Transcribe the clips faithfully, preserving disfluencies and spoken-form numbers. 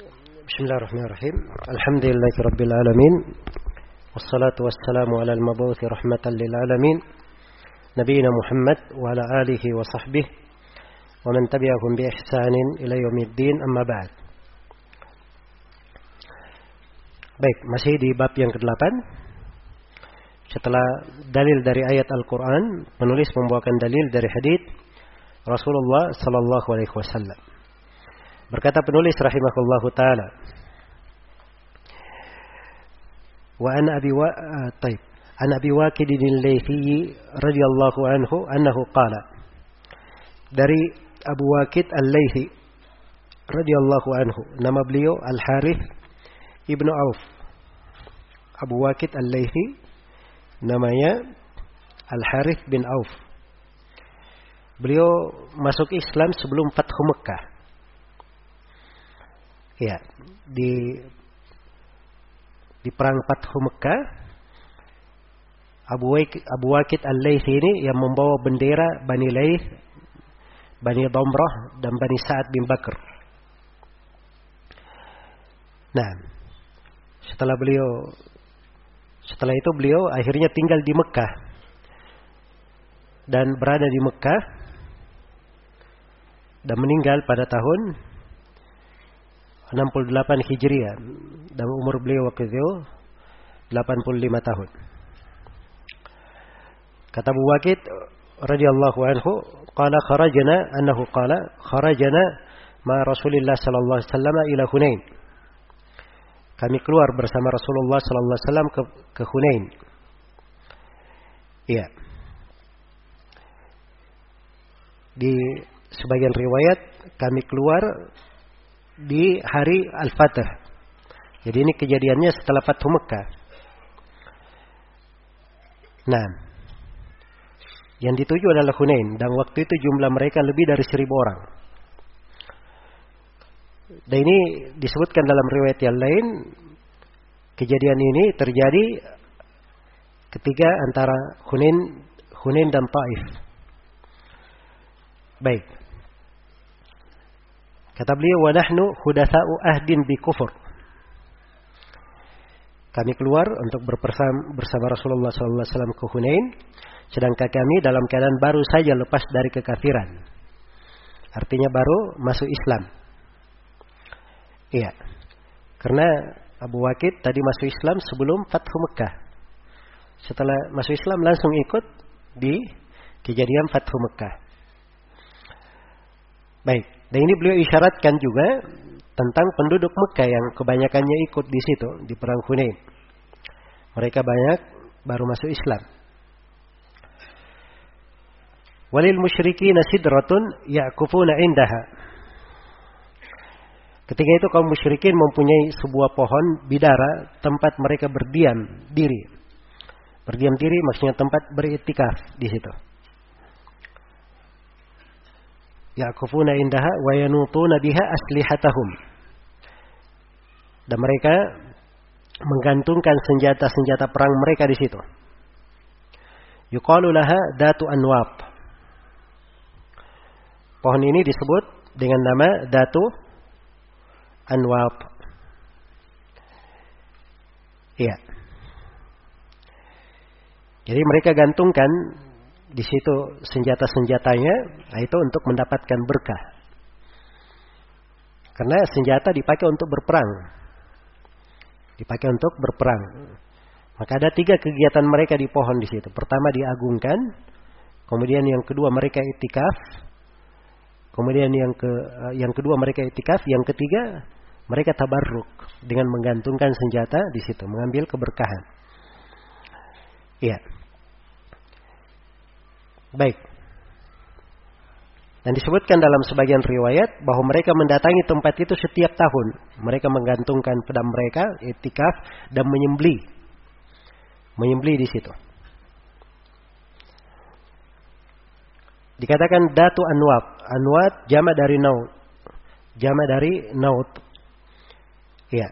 Bismillahirrahmanirrahim. Alhamdulillahirabbil alamin. Wassalatu wassalamu ala al-mabuthi rahmatan lil alamin. Nabiyina Muhammad wa ala alihi wa sahbihi wa man tabi'ahum bi ihsanin ila yaumiddin, amma ba'd. Baik, masih di bab yang kedelapan. Setelah dalil dari ayat Al-Quran, penulis membawakan dalil dari hadits Rasulullah sallallahu alaihi wasallam. Berkata penulis rahimahullahu taala, wa an abi wa taib an abi Waqid al-Laythi radhiyallahu anhu annahu qala, dari Abu Waqid al-Laythi radhiyallahu anhu, nama beliau Al-Harith ibnu Auf. Abu Waqid al-Laythi namanya Al-Harith bin Auf. Beliau masuk Islam sebelum Fathu Mekah. Ya, di di perang Fathu Mekah, Abu Waqid, Abu Waqid al-Laythi ini yang membawa bendera Bani Layth, Bani Damrah dan Bani Sa'ad bin Bakr. Nah, setelah beliau setelah itu beliau akhirnya tinggal di Mekah dan berada di Mekah dan meninggal pada tahun enam puluh delapan Hijriah, dan umur beliau waktu itu delapan puluh lima tahun. Kata Abu Waqid radhiyallahu anhu, qala kharajna annahu qala kharajna ma Rasulillah sallallahu alaihi wasallam ila Hunain. Kami keluar bersama Rasulullah sallallahu alaihi wasallam ke, ke Hunain. Iya. Di sebagian riwayat kami keluar di hari Al-Fatah. Jadi ini kejadiannya setelah Fathu Mekah. Nah, yang dituju adalah Hunain, dan waktu itu jumlah mereka lebih dari seribu orang. Dan ini disebutkan dalam riwayat yang lain, kejadian ini terjadi ketika antara Hunain, Hunain dan Taif. Baik. Kata beliau, wa nahnu hudatsa'u ahdin bi kufur. Kami keluar untuk berpersam bersama Rasulullah sallallahu alaihi wasallam ke Hunain, sedangkan kami dalam keadaan baru saja lepas dari kekafiran. Artinya baru masuk Islam. Iya. Karena Abu Waqid tadi masuk Islam sebelum Fathu Mekah. Setelah masuk Islam langsung ikut di kejadian Fathu Mekah. Baik. Dan ini beliau isyaratkan juga tentang penduduk Mekah yang kebanyakannya ikut di situ di perang Hunain. Mereka banyak baru masuk Islam. Walil musyrikin sidratun ya'kufuna indaha. Ketika itu kaum musyrikin mempunyai sebuah pohon bidara tempat mereka berdiam diri. Berdiam diri maksudnya tempat beriktikaf di situ. Ya'kufuna indaha wa yanutuna biha aslihatahum. Dan mereka menggantungkan senjata-senjata perang mereka di situ. Yuqalu laha datu anwab. Pohon ini disebut dengan nama datu anwab. Iya. Jadi mereka gantungkan di situ senjata-senjatanya, itu untuk mendapatkan berkah. Karena senjata dipakai untuk berperang. Dipakai untuk berperang. Maka ada tiga kegiatan mereka di pohon di situ. Pertama diagungkan, kemudian yang kedua mereka iktikaf, kemudian yang ke yang kedua mereka iktikaf, yang ketiga mereka tabarruk dengan menggantungkan senjata di situ, mengambil keberkahan. Iya. Baik. Dan disebutkan dalam sebagian riwayat bahwa mereka mendatangi tempat itu setiap tahun. Mereka menggantungkan pedang mereka, iktikaf, dan menyembelih. Menyembelih di situ. Dikatakan datu anwab. Anwab jamak dari naut. Jamak dari naut. Iya.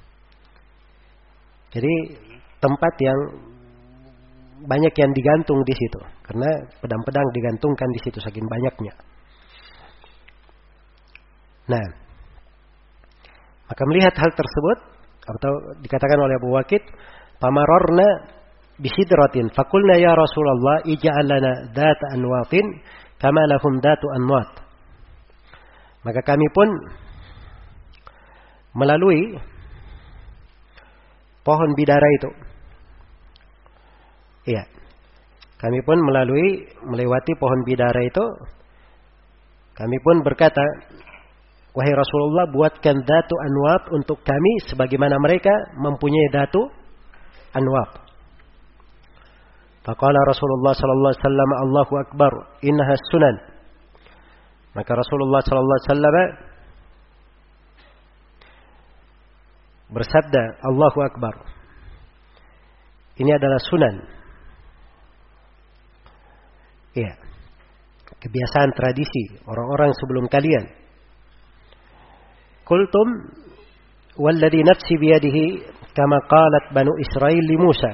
Jadi tempat yang banyak yang digantung di situ, karena pedang-pedang digantungkan di situ saking banyaknya. Nah, Maka melihat hal tersebut, atau dikatakan oleh Abu Waqid, pamarorna bisidratin fakulna ya Rasulullah ij'al lana dhat anwatin kama lahum dhatu anwat. Maka kami pun melalui pohon bidara itu. Iya. Kami pun melalui melewati pohon bidara itu, kami pun berkata, wahai Rasulullah, buatkan dhatu anwat untuk kami sebagaimana mereka mempunyai dhatu anwat. Faqala Rasulullah sallallahu alaihi wasallam, Allahu akbar, innaha sunan. Maka Rasulullah sallallahu alaihi wasallam bersabda, Allahu akbar. Ini adalah sunan. Ya. Kebiasaan tradisi orang-orang sebelum kalian. Qultum walladhi nafsi biyadihi kama qalat Banu Israil li Musa.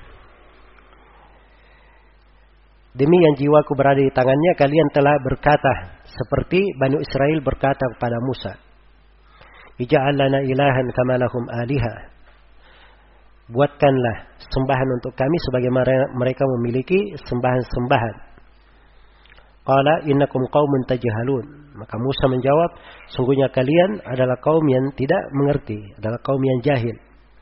Demi yang jiwaku berada di tangannya, kalian telah berkata seperti Banu Israel berkata kepada Musa, Ija'al lana ilahan kama lahum aliha. Buatkanlah sembahan untuk kami sebagaimana mereka memiliki sembahan-sembahan. Qala innakum qaumun tajhalun. Maka Musa menjawab, sungguhnya kalian adalah kaum yang tidak mengerti, adalah kaum yang jahil.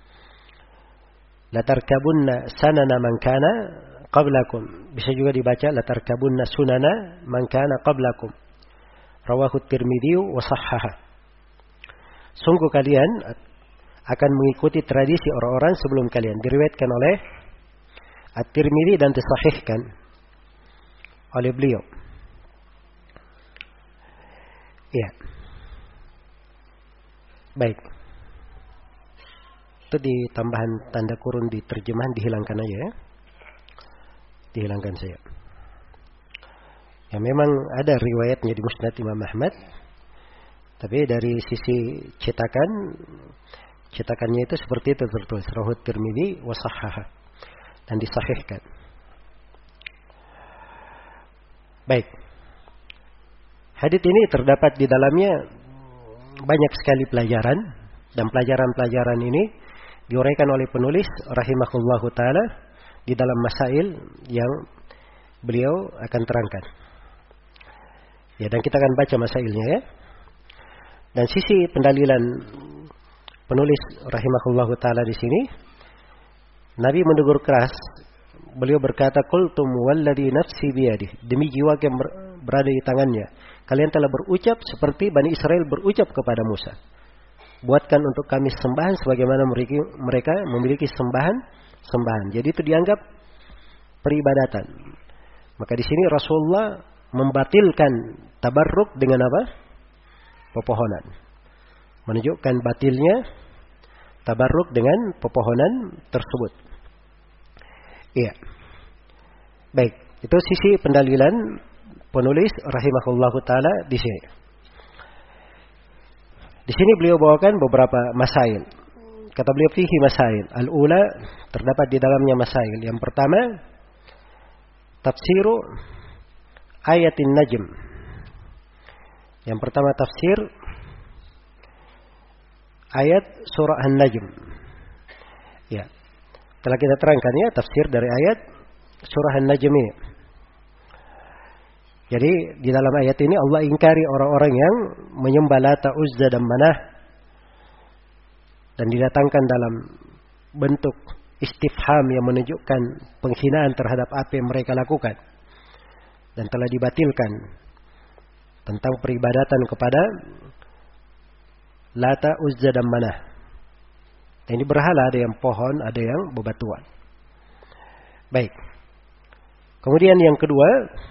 Latarkabunna sanana man kana qablakum. Bisa juga dibaca latarkabunna sunana man kana qablakum. Rawahu Tirmidzi wa sahhaha. Sungguh kalian akan mengikuti tradisi orang-orang sebelum kalian. Diriwayatkan oleh At-Tirmidzi dan disahihkan oleh beliau. Ya. Baik. Itu di tambahan tanda kurun di terjemahan dihilangkan aja ya. Dihilangkan saya. Ya memang ada riwayatnya di Musnad Imam Ahmad. Tapi dari sisi cetakan, cetakannya itu seperti itu tertulis. Rawahu Tirmidzi wa sahhaha. Dan disahihkan. Baik. Hadits ini terdapat di dalamnya banyak sekali pelajaran. Dan pelajaran-pelajaran ini diuraikan oleh penulis rahimahullahu ta'ala di dalam masail yang beliau akan terangkan. Ya, dan kita akan baca masailnya ya. Dan sisi pendalilan penulis rahimahullahu ta'ala di sini, Nabi menegur keras. Beliau berkata, Qultum walladhi nafsi biyadih. Demi jiwa yang berada di tangannya. Kalian telah berucap seperti Bani Israel berucap kepada Musa. Buatkan untuk kami sembahan sebagaimana mereka memiliki sembahan-sembahan. Jadi itu dianggap peribadatan. Maka di sini Rasulullah membatilkan tabarruk dengan apa? Pepohonan. Menunjukkan batilnya tabarruk dengan pepohonan tersebut. Iya. Baik, itu sisi pendalilan penulis rahimahullahu taala di sini. Di sini beliau bawakan beberapa masail. Kata beliau fihi masail. Al-ula terdapat di dalamnya masail. Yang pertama, tafsiru ayatin najm. Yang pertama tafsir ayat surah An-Najm. Ya. Telah kita terangkan ya tafsir dari ayat surah An-Najm ini. Jadi di dalam ayat ini Allah ingkari orang-orang yang menyembah Lata, Uzza dan Manah dan didatangkan dalam bentuk istifham yang menunjukkan penghinaan terhadap apa yang mereka lakukan dan telah dibatilkan tentang peribadatan kepada Lata, Uzza dan Manah. Dan ini berhala, ada yang pohon, ada yang bebatuan. Baik. Kemudian yang kedua,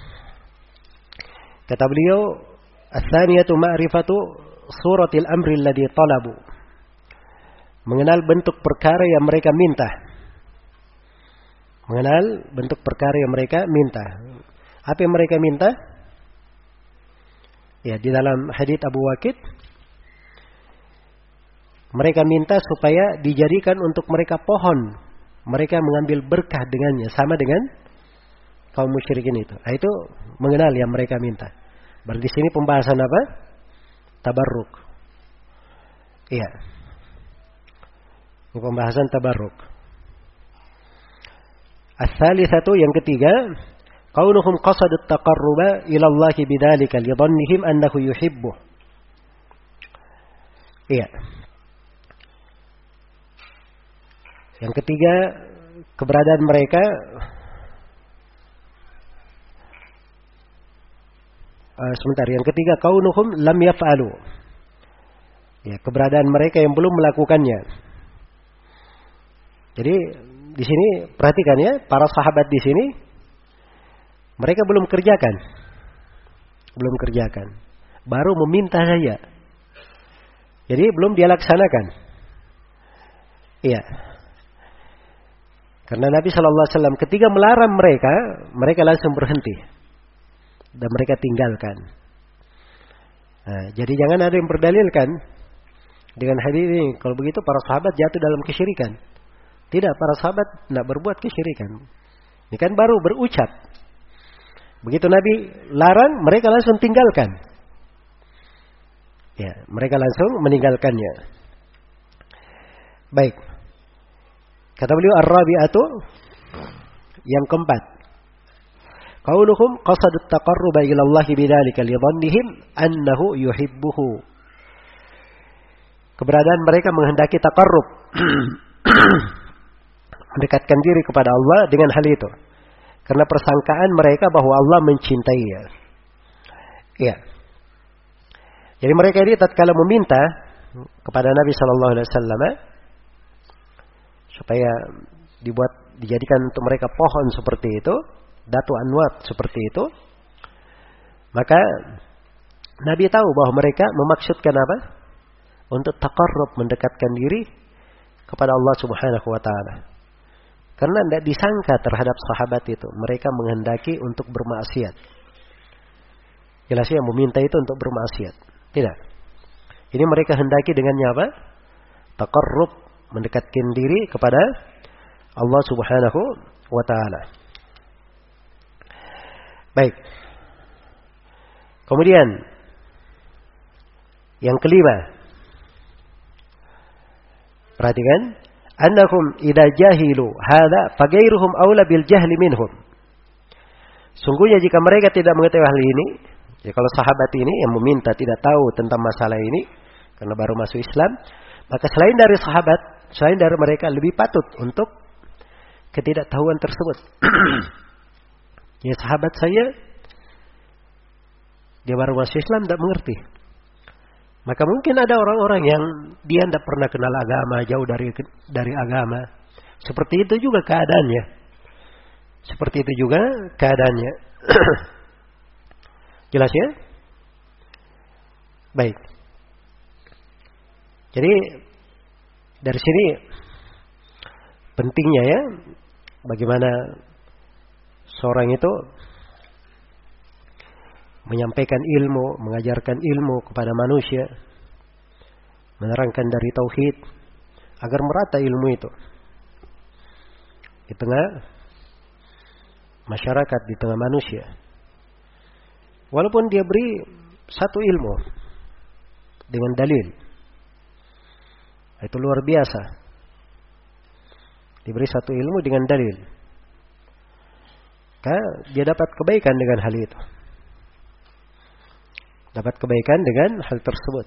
kata beliau, as-tsaniyatu ma'rifatu suratil amri alladhi talabu. Mengenal bentuk perkara yang mereka minta. Mengenal bentuk perkara yang mereka minta. Apa yang mereka minta? Ya, di dalam hadits Abu Waqid, mereka minta supaya dijadikan untuk mereka pohon. Mereka mengambil berkah dengannya, sama dengan kaum musyrikin itu. Nah, itu mengenal yang mereka minta. Berarti di sini pembahasan apa? Tabarruk. Iya. Ini pembahasan tabarruk. As-salisatu, yang ketiga, kaunuhum qasadat taqarruba ila Allah bidzalika li dhannihim annahu yuhibbuh. Iya. Yang ketiga, keberadaan mereka uh, sebentar, yang ketiga kaunuhum lam yaf'alu. Ya, keberadaan mereka yang belum melakukannya. Jadi di sini perhatikan ya, para sahabat di sini mereka belum kerjakan. Belum kerjakan. Baru meminta saja. Jadi belum dia laksanakan. Iya. Karena Nabi shallallahu alaihi wasallam ketika melarang mereka, mereka langsung berhenti. Dan mereka tinggalkan. Nah, jadi jangan ada yang berdalilkan dengan hadis ini. Kalau begitu para sahabat jatuh dalam kesyirikan. Tidak, para sahabat tidak berbuat kesyirikan. Ini kan baru berucap. Begitu Nabi larang, mereka langsung tinggalkan. Ya, mereka langsung meninggalkannya. Baik. Kata beliau ar-rabi'atu, yang keempat. Qauluhum qasadat taqarruba ila Allah bidzalika li dhannihim annahu yuhibbuhu. Keberadaan mereka menghendaki taqarrub. Mendekatkan diri kepada Allah dengan hal itu. Karena persangkaan mereka bahwa Allah mencintainya. Iya. Jadi mereka ini tatkala meminta kepada Nabi sallallahu alaihi wasallam supaya dibuat dijadikan untuk mereka pohon seperti itu, datu anwat seperti itu, maka Nabi tahu bahwa mereka memaksudkan apa? Untuk taqarrub, mendekatkan diri kepada Allah Subhanahu wa taala. Karena tidak disangka terhadap sahabat itu, mereka menghendaki untuk bermaksiat. Jelasnya yang meminta itu untuk bermaksiat. Tidak. Ini mereka hendaki dengannya apa? Taqarrub, mendekatkan diri kepada Allah Subhanahu wa taala. Baik. Kemudian yang kelima. Perhatikan, annahum idza jahilu hadza fagairuhum aula bil jahli minhum. Sungguhnya jika mereka tidak mengetahui hal ini, ya kalau sahabat ini yang meminta tidak tahu tentang masalah ini karena baru masuk Islam, maka selain dari sahabat, selain dari mereka lebih patut untuk ketidaktahuan tersebut. Ya sahabat saya dia baru masuk Islam tidak mengerti. Maka mungkin ada orang-orang yang dia tidak pernah kenal agama, jauh dari dari agama. Seperti itu juga keadaannya. Seperti itu juga keadaannya. Jelas ya? Baik. Jadi dari sini pentingnya ya bagaimana seorang itu menyampaikan ilmu, mengajarkan ilmu kepada manusia, menerangkan dari tauhid agar merata ilmu itu di tengah masyarakat, di tengah manusia. Walaupun dia beri satu ilmu dengan dalil, itu luar biasa. Diberi satu ilmu dengan dalil, karena dia dapat kebaikan dengan hal itu. Dapat kebaikan dengan hal tersebut.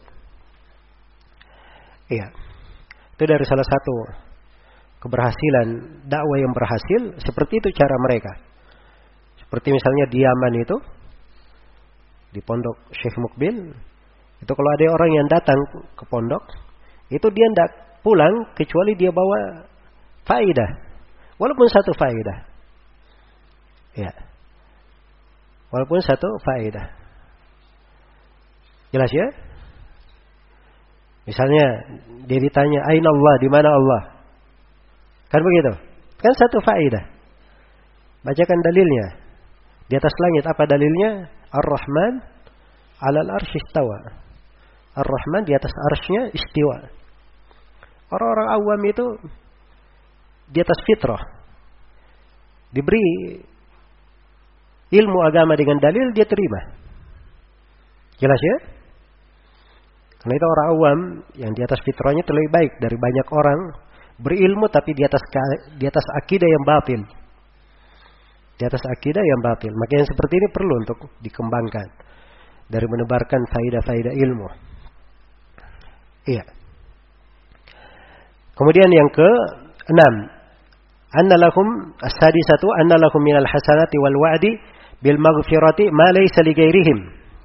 Iya. Itu dari salah satu keberhasilan dakwah yang berhasil. Seperti itu cara mereka. Seperti misalnya di Yaman itu, di pondok Syekh Mukbil, itu kalau ada orang yang datang ke pondok, itu dia tidak pulang kecuali dia bawa faedah. Walaupun satu faedah. Ya. Walaupun satu faedah. Jelas ya? Misalnya dia ditanya, "Aina Allah?" Di mana Allah? Kan begitu? Kan satu faedah. Bacakan dalilnya. Di atas langit apa dalilnya? Ar-Rahman 'alal arsy istawa. Ar-Rahman di atas arsy-Nya istiwa. Orang-orang awam itu di atas fitrah. Diberi ilmu agama dengan dalil, dia terima. Jelas ya? Karena itu orang awam yang di atas fitrahnya itu lebih baik dari banyak orang berilmu tapi di atas di atas akidah yang batil. Di atas akidah yang batil. Maka yang seperti ini perlu untuk dikembangkan dari menebarkan faidah-faidah ilmu. Iya. Kemudian yang ke enam, anna lahum as-sadisatu anna lahum minal hasanati wal wa'di bil maghfirati ma laysa li ghairihim.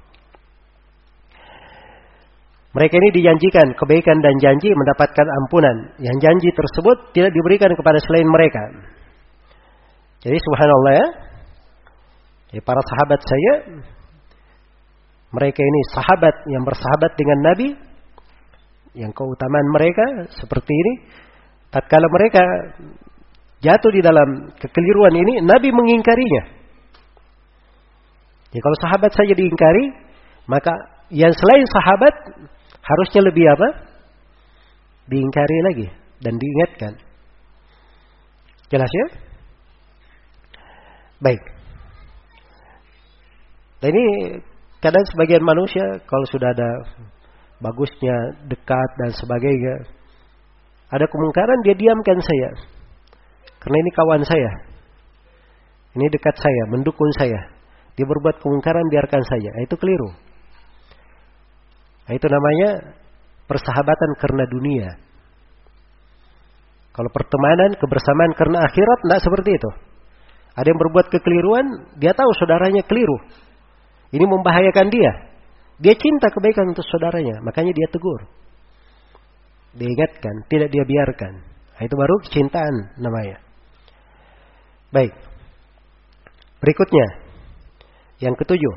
Mereka ini dijanjikan kebaikan dan janji mendapatkan ampunan. Yang janji tersebut tidak diberikan kepada selain mereka. Jadi subhanallah ya. Jadi para sahabat saya, mereka ini sahabat yang bersahabat dengan Nabi, yang keutamaan mereka seperti ini. Tatkala mereka jatuh di dalam kekeliruan ini, Nabi mengingkarinya. Jadi kalau sahabat saja diingkari, maka yang selain sahabat harusnya lebih apa? Diingkari lagi dan diingatkan. Jelas ya? Baik. Nah ini kadang sebagian manusia kalau sudah ada bagusnya, dekat dan sebagainya, ada kemungkaran dia diamkan saya. Karena ini kawan saya. Ini dekat saya, mendukung saya. Dia berbuat kemungkaran, biarkan saja. Nah, itu keliru. Nah, itu namanya persahabatan karena dunia. Kalau pertemanan, kebersamaan karena akhirat, tidak seperti itu. Ada yang berbuat kekeliruan, dia tahu saudaranya keliru. Ini membahayakan dia. Dia cinta kebaikan untuk saudaranya, makanya dia tegur. Diingatkan, tidak dia biarkan. Nah, itu baru kecintaan namanya. Baik. Berikutnya, yang ketujuh.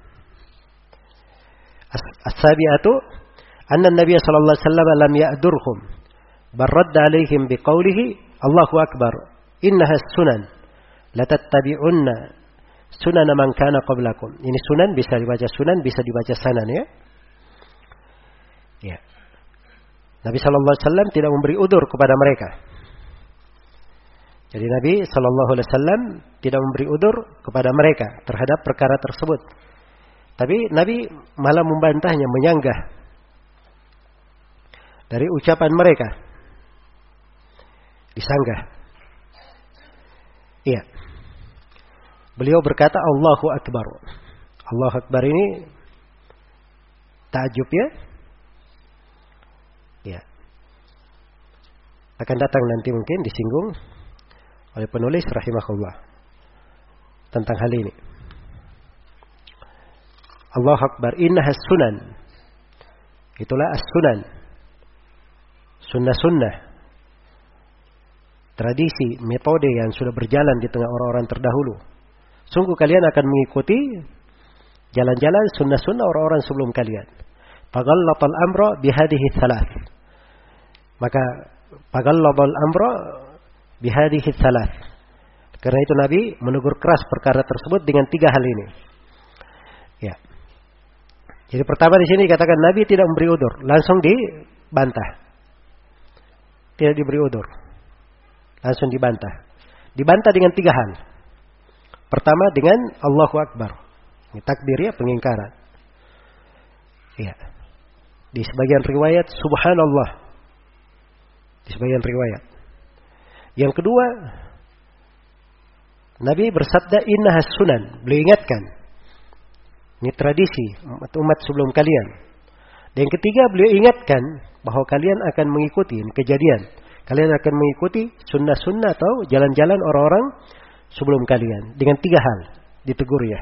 As-sabi'atu anna Nabi sallallahu alaihi wasallam lam ya'durhum bal radda alaihim biqaulihi Allahu akbar innaha sunan la tattabi'unna sunan man kana qablakum. Ini sunan bisa dibaca sunan, bisa dibaca sanan ya. Ya. Nabi sallallahu alaihi wasallam tidak memberi udur kepada mereka. Jadi Nabi sallallahu alaihi wasallam tidak memberi udur kepada mereka terhadap perkara tersebut. Tapi Nabi malah membantahnya, menyanggah dari ucapan mereka. Disanggah. Iya. Beliau berkata Allahu Akbar. Allahu Akbar ini takjub ya. Ya. Akan datang nanti mungkin disinggung oleh penulis rahimahullah tentang hal ini. Allahu Akbar, innaha sunan. Itulah as-sunan. Sunnah-sunnah. Tradisi, metode yang sudah berjalan di tengah orang-orang terdahulu. Sungguh kalian akan mengikuti jalan-jalan sunnah-sunnah orang-orang sebelum kalian. Faghallatal amra bihadihi thalath. Maka faghallatal amra bihadihi thalath. Karena itu Nabi menegur keras perkara tersebut dengan tiga hal ini. Ya. Jadi pertama di sini dikatakan Nabi tidak memberi udur, langsung dibantah. Tidak diberi udur. Langsung dibantah. Dibantah dengan tiga hal. Pertama dengan Allahu Akbar. Ini takbir ya, pengingkaran. Ya. Di sebagian riwayat Subhanallah. Di sebagian riwayat. Yang kedua, Nabi bersabda innaha sunan. Beliau ingatkan. Ini tradisi umat sebelum kalian. Dan yang ketiga beliau ingatkan bahwa kalian akan mengikuti ini kejadian. Kalian akan mengikuti sunnah-sunnah atau jalan-jalan orang-orang sebelum kalian. Dengan tiga hal ditegur ya.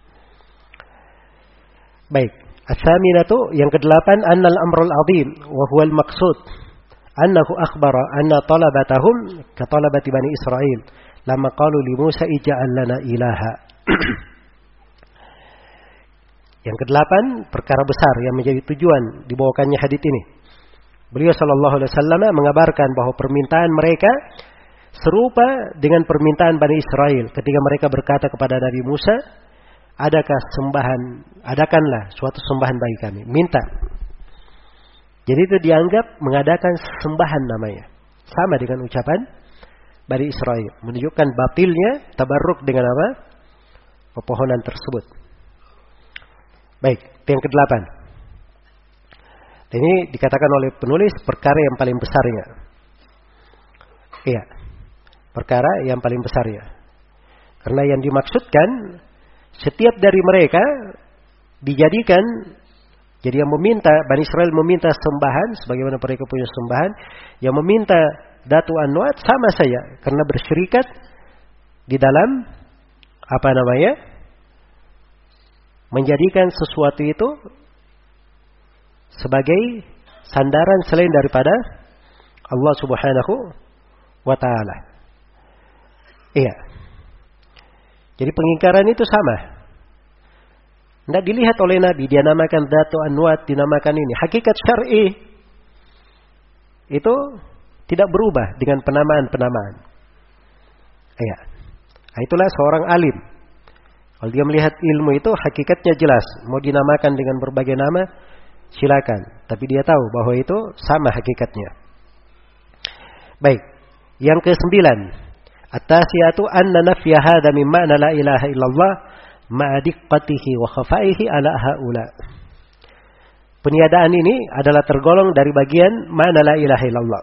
Baik. As-saminatu yang kedelapan annal amrul azim wa huwal maqsud annahu akhbara anna talabatahum ka talabati bani Israil lamma qalu li Musa ij'al lana ilaha. Yang kedelapan, perkara besar yang menjadi tujuan dibawakannya hadits ini. Beliau sallallahu alaihi wasallam mengabarkan bahwa permintaan mereka serupa dengan permintaan Bani Israel ketika mereka berkata kepada Nabi Musa, adakah sembahan, adakanlah suatu sembahan bagi kami, minta. Jadi itu dianggap mengadakan sembahan namanya. Sama dengan ucapan Bani Israel, menunjukkan batilnya tabarruk dengan apa? Pepohonan tersebut. Baik, yang kedelapan. Ini dikatakan oleh penulis perkara yang paling besarnya. Iya. Perkara yang paling besarnya. Karena yang dimaksudkan setiap dari mereka dijadikan, jadi yang meminta, Bani Israel meminta sembahan sebagaimana mereka punya sembahan, yang meminta Datu Anwat sama saja karena bersyirikat di dalam apa namanya? Menjadikan sesuatu itu sebagai sandaran selain daripada Allah Subhanahu wa taala. Iya. Jadi pengingkaran itu sama. Tidak dilihat oleh Nabi, dia namakan Datu Anwat, dinamakan ini. Hakikat syar'i itu tidak berubah dengan penamaan-penamaan. Iya. Nah, itulah seorang alim. Kalau dia melihat ilmu itu hakikatnya jelas. Mau dinamakan dengan berbagai nama, silakan. Tapi dia tahu bahwa itu sama hakikatnya. Baik. Yang kesembilan. At-tasiyatu anna nafya hadha min ma'na la ilaha illallah ma'a diqqatihi wa khafaihi ala haula. Peniadaan ini adalah tergolong dari bagian makna la ilaha illallah.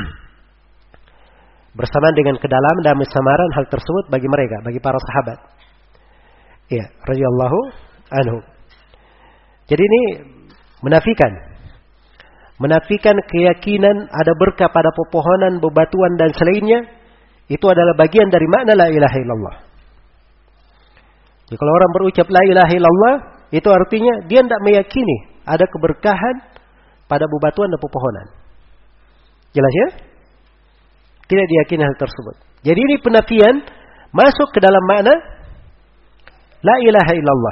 Bersamaan dengan kedalaman dan kesamaran hal tersebut bagi mereka, bagi para sahabat. Ya, radhiyallahu anhu. Jadi ini menafikan menafikan keyakinan ada berkah pada pepohonan, bebatuan dan selainnya, itu adalah bagian dari makna la ilaha illallah. Jadi kalau orang berucap la ilaha illallah, itu artinya dia tidak meyakini ada keberkahan pada bebatuan dan pepohonan. Jelas ya? Tidak diyakini hal tersebut. Jadi ini penafian masuk ke dalam makna la ilaha illallah.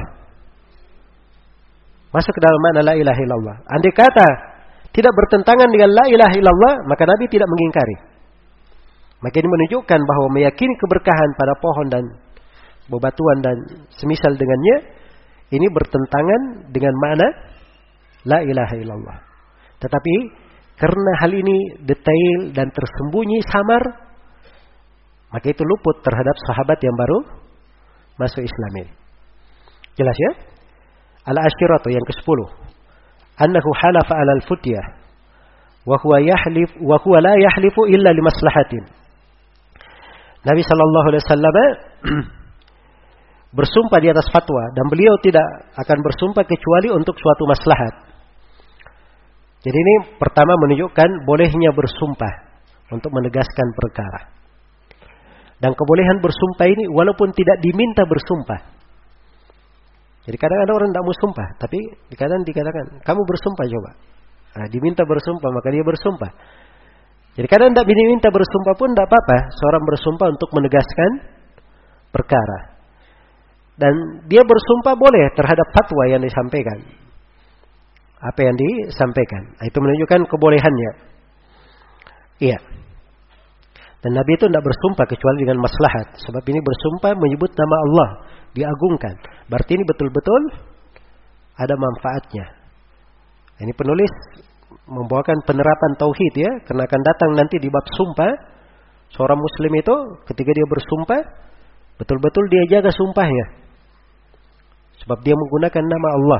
Masuk ke dalam makna la ilaha illallah. Andai kata tidak bertentangan dengan la ilaha illallah, maka Nabi tidak mengingkari. Maka ini menunjukkan bahwa meyakini keberkahan pada pohon dan bebatuan dan semisal dengannya, ini bertentangan dengan makna la ilaha illallah. Tetapi karena hal ini detail dan tersembunyi samar, maka itu luput terhadap sahabat yang baru masuk Islam ini. Jelas ya? Al-Ashiratu yang kesepuluh. Annahu halafa 'ala al-futyah wa huwa yahlif wa huwa la yahlifu illa limaslahatin. Nabi sallallahu alaihi wasallam bersumpah di atas fatwa dan beliau tidak akan bersumpah kecuali untuk suatu maslahat. Jadi ini pertama menunjukkan bolehnya bersumpah untuk menegaskan perkara. Dan kebolehan bersumpah ini walaupun tidak diminta bersumpah. Jadi kadang ada orang tidak mau sumpah, tapi kadang dikatakan, kamu bersumpah coba. Nah, diminta bersumpah, maka dia bersumpah. Jadi kadang tidak diminta bersumpah pun tidak apa-apa. Seorang bersumpah untuk menegaskan perkara. Dan dia bersumpah boleh terhadap fatwa yang disampaikan. Apa yang disampaikan. Nah, itu menunjukkan kebolehannya. Iya. Dan Nabi itu tidak bersumpah kecuali dengan maslahat. Sebab ini bersumpah menyebut nama Allah. Diagungkan. Berarti ini betul-betul ada manfaatnya. Ini penulis membawakan penerapan tauhid ya. Karena akan datang nanti di bab sumpah. Seorang muslim itu ketika dia bersumpah, betul-betul dia jaga sumpahnya. Sebab dia menggunakan nama Allah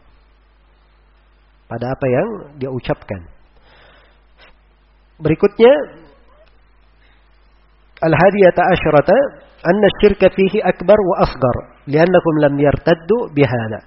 pada apa yang dia ucapkan. Berikutnya al-hadiyata asyrata anna syirka fihi akbar wa asghar li'annahum lam yartaddu bihada.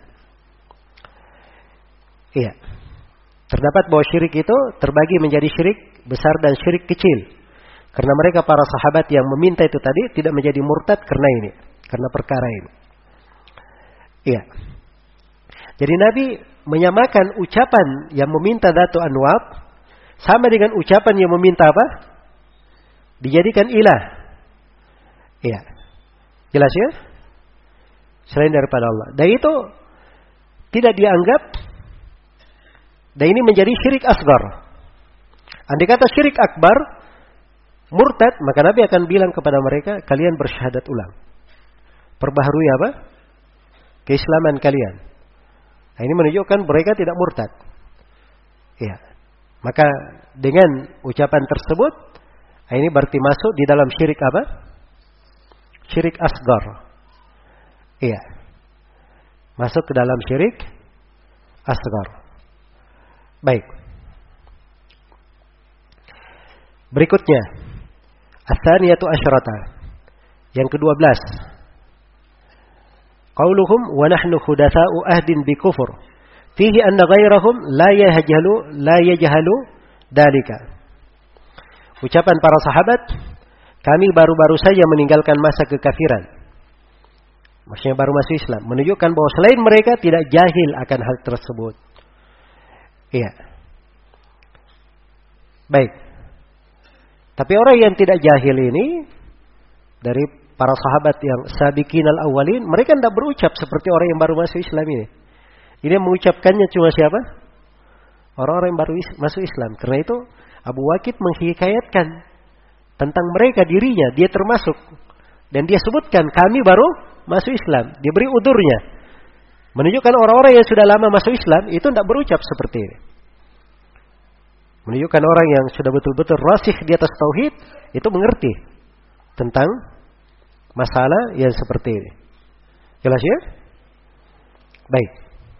Iya. Terdapat bahwa syirik itu terbagi menjadi syirik besar dan syirik kecil. Karena mereka para sahabat yang meminta itu tadi tidak menjadi murtad karena ini, karena perkara ini. Iya. Jadi Nabi menyamakan ucapan yang meminta Datu Anwat sama dengan ucapan yang meminta apa? Dijadikan ilah. Iya. Jelas ya? Selain daripada Allah. Dan itu tidak dianggap, dan ini menjadi syirik asgar. Andai kata syirik akbar, murtad, maka Nabi akan bilang kepada mereka, kalian bersyahadat ulang. Perbaharui apa? Keislaman kalian. Nah, ini menunjukkan mereka tidak murtad. Iya. Maka dengan ucapan tersebut, nah ini berarti masuk di dalam syirik apa? Syirik asgar. Iya. Masuk ke dalam syirik asgar. Baik. Berikutnya, ats-tsaniyatu asyrata. Yang kedua belas. Qauluhum wa nahnu khudatsa'u ahdin bi kufur. Fihi anna ghairahum la yajhalu la yajhalu dalika. Ucapan para sahabat, kami baru-baru saja meninggalkan masa kekafiran. Maksudnya baru masuk Islam, menunjukkan bahwa selain mereka tidak jahil akan hal tersebut. Iya. Baik. Tapi orang yang tidak jahil ini dari para sahabat yang sabiqinal awwalin, mereka tidak berucap seperti orang yang baru masuk Islam ini. Ini yang mengucapkannya cuma siapa? Orang-orang yang baru is- masuk Islam. Karena itu Abu Waqid menghikayatkan tentang mereka dirinya, dia termasuk. Dan dia sebutkan kami baru masuk Islam. Dia beri udurnya. Menunjukkan orang-orang yang sudah lama masuk Islam itu tidak berucap seperti ini. Menunjukkan orang yang sudah betul-betul rasih di atas tauhid itu mengerti tentang masalah yang seperti ini. Jelas ya? Baik.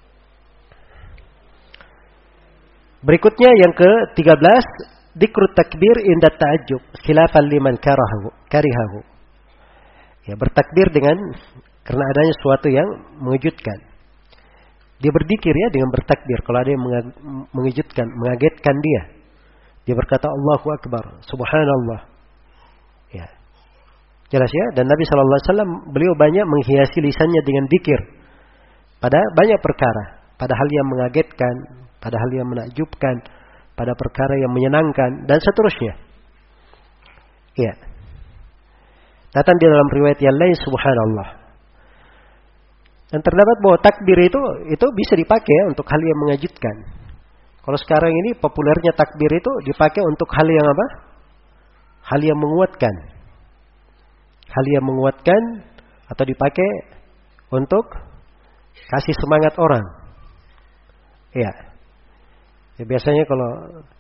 Berikutnya yang ke tiga belas, dzikrut takbir inda ta'ajjub khilafan liman karahu karihahu. Ya, bertakbir dengan karena adanya sesuatu yang mengejutkan. Dia berzikir ya dengan bertakbir kalau ada yang mengejutkan, mengagetkan dia. Dia berkata Allahu Akbar, Subhanallah. Ya. Jelas ya? Dan Nabi sallallahu alaihi wasallam beliau banyak menghiasi lisannya dengan zikir pada banyak perkara, pada hal yang mengagetkan, pada hal yang menakjubkan, pada perkara yang menyenangkan dan seterusnya. Ya. Datang di dalam riwayat yang lain Subhanallah. Dan terdapat bahwa takbir itu itu bisa dipakai untuk hal yang mengejutkan. Kalau sekarang ini populernya takbir itu dipakai untuk hal yang apa? Hal yang menguatkan. Hal yang menguatkan atau dipakai untuk kasih semangat orang. Ya. Ya biasanya kalau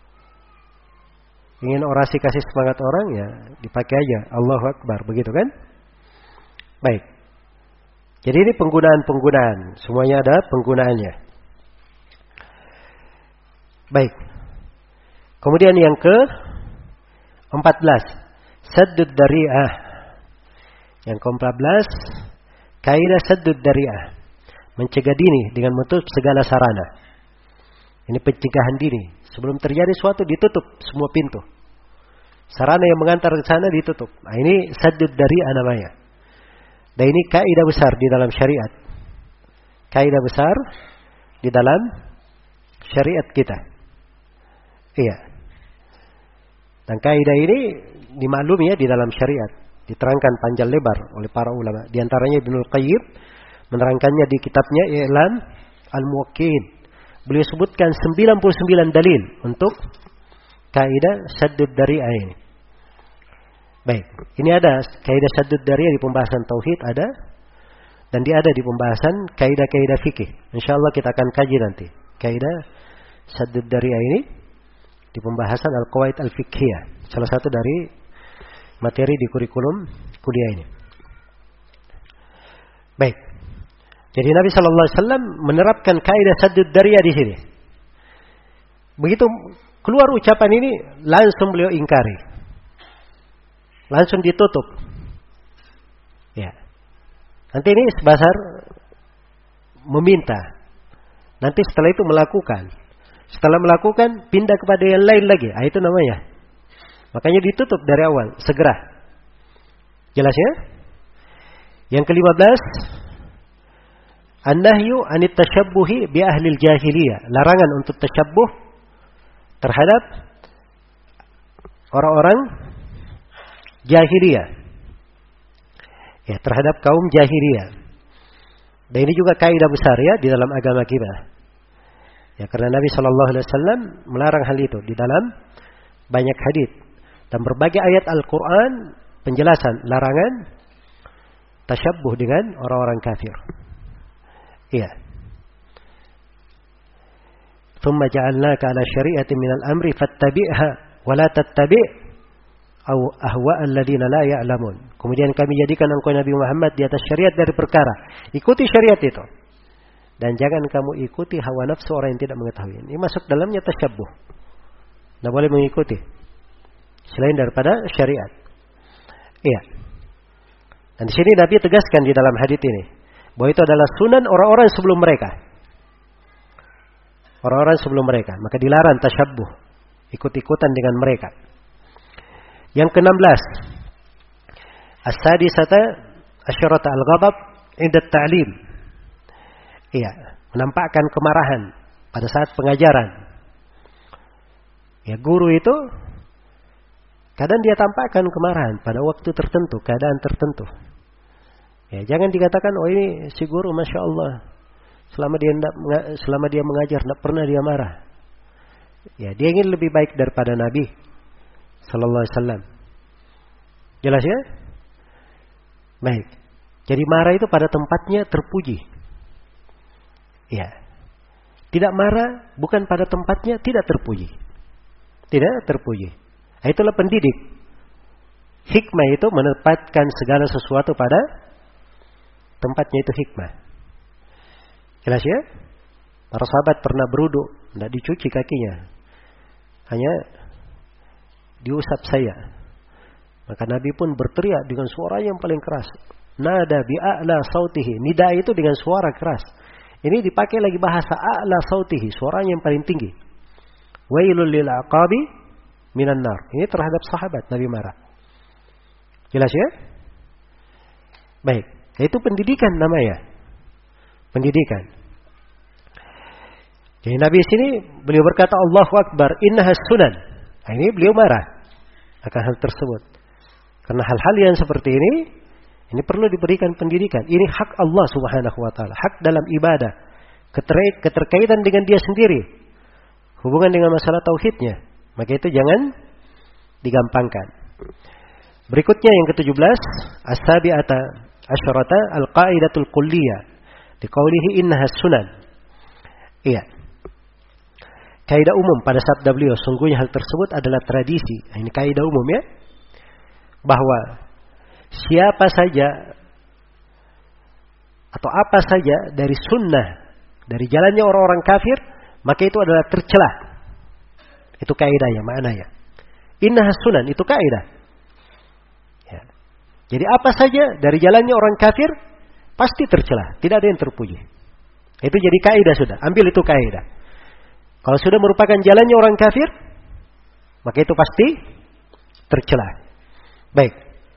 ingin orasi kasih semangat orang ya dipakai aja Allahu Akbar, begitu kan? Baik. Jadi ini penggunaan-penggunaan, semuanya ada penggunaannya. Baik. Kemudian yang ke empat belas, saddud dari'ah. Yang ke empat belas, kaidah saddud dari'ah, mencegah dini dengan menutup segala sarana. Ini pencegahan dini. Sebelum terjadi sesuatu ditutup semua pintu. Sarana yang mengantar ke sana ditutup. Nah, ini saddud dari'ah namanya. Dan ini kaidah besar di dalam syariat. Kaidah besar di dalam syariat kita. Iya. Dan kaidah ini dimaklumi ya di dalam syariat. Diterangkan panjang lebar oleh para ulama. Di antaranya Ibnul Qayyim menerangkannya di kitabnya I'lam Al-Muwaqqi'in. Beliau sebutkan sembilan puluh sembilan dalil untuk kaidah saddud dari'ah ini. Baik, ini ada kaidah saddud dari'ah di pembahasan tauhid ada, dan dia ada di pembahasan kaidah-kaidah fikih. Insyaallah kita akan kaji nanti kaidah saddud dari'ah ini di pembahasan al-qawaid al-fiqhiyah, salah satu dari materi di kurikulum kuliah ini. Baik. Jadi Nabi sallallahu alaihi wasallam menerapkan kaidah saddud dari'ah di sini. Begitu keluar ucapan ini langsung beliau ingkari. Langsung ditutup. Ya. Nanti ini sebasar meminta. Nanti setelah itu melakukan. Setelah melakukan pindah kepada yang lain lagi. Ah, itu namanya. Makanya ditutup dari awal, segera. Jelas ya? Yang kelima belas, an-nahyu anit tasyabbuhi bi ahlil jahiliyah. Larangan untuk tasyabbuh terhadap orang-orang jahiliyah. Ya, terhadap kaum jahiliyah. Dan ini juga kaidah besar ya di dalam agama kita. Ya, karena Nabi sallallahu alaihi wasallam melarang hal itu di dalam banyak hadis dan berbagai ayat Al-Qur'an penjelasan larangan tasyabbuh dengan orang-orang kafir. Iya. Thumma ja'alnaka 'ala syari'atin minal amri fattabi'ha wa la tattabi' aw ahwa alladziina la ya'lamun. Kemudian kami jadikan engkau Nabi Muhammad di atas syariat dari perkara. Ikuti syariat itu. Dan jangan kamu ikuti hawa nafsu orang yang tidak mengetahui. Ini masuk dalamnya tasyabbuh. Tidak boleh mengikuti selain daripada syariat. Iya. Dan di sini Nabi tegaskan di dalam hadits ini bahwa itu adalah sunan orang-orang sebelum mereka. Orang-orang sebelum mereka, maka dilarang tasyabbuh, ikut-ikutan dengan mereka. Yang keenam belas, as-sadisata asyarata al-ghadab inda ta'lim. Iya, menampakkan kemarahan pada saat pengajaran. Ya, guru itu kadang dia tampakkan kemarahan pada waktu tertentu, keadaan tertentu. Ya, jangan dikatakan, oh ini si guru masya Allah, selama dia selama dia mengajar tidak pernah dia marah. Ya, dia ingin lebih baik daripada Nabi Sallallahu Alaihi Wasallam. Jelas ya? Baik. Jadi marah itu pada tempatnya terpuji. Ya. Tidak marah bukan pada tempatnya tidak terpuji. Tidak terpuji. Itulah pendidik. Hikmah itu menempatkan segala sesuatu pada tempatnya, itu hikmah. Jelas ya? Para sahabat pernah berwudu, tidak dicuci kakinya. Hanya diusap saya. Maka Nabi pun berteriak dengan suara yang paling keras. Nada bi'a'la sautihi. Nida itu dengan suara keras. Ini dipakai lagi bahasa a'la sautihi, suaranya yang paling tinggi. Wailul lil aqabi minan nar. Ini terhadap sahabat Nabi marah. Jelas ya? Baik. Itu pendidikan namanya. Pendidikan. Jadi Nabi sini beliau berkata Allahu Akbar, innahas sunan. Nah, ini beliau marah akan hal tersebut. Karena hal-hal yang seperti ini, ini perlu diberikan pendidikan. Ini hak Allah Subhanahu wa taala, hak dalam ibadah, keterkaitan dengan dia sendiri, hubungan dengan masalah tauhidnya. Maka itu jangan digampangkan. Berikutnya yang ketujuh belas, as-sabi'ata asyarata al-qaidatul kulliyah. Diqaulihi innahas sunan. Iya. Kaidah umum pada sabda beliau, sungguhnya hal tersebut adalah tradisi. Nah, ini kaidah umum ya. Bahwa siapa saja atau apa saja dari sunnah, dari jalannya orang-orang kafir, maka itu adalah tercela. Itu kaidahnya, maknanya. Innahas sunan, itu kaidah. Ya. Jadi apa saja dari jalannya orang kafir pasti tercela, tidak ada yang terpuji. Itu jadi kaidah sudah, ambil itu kaidah. Kalau sudah merupakan jalannya orang kafir, maka itu pasti tercela. Baik.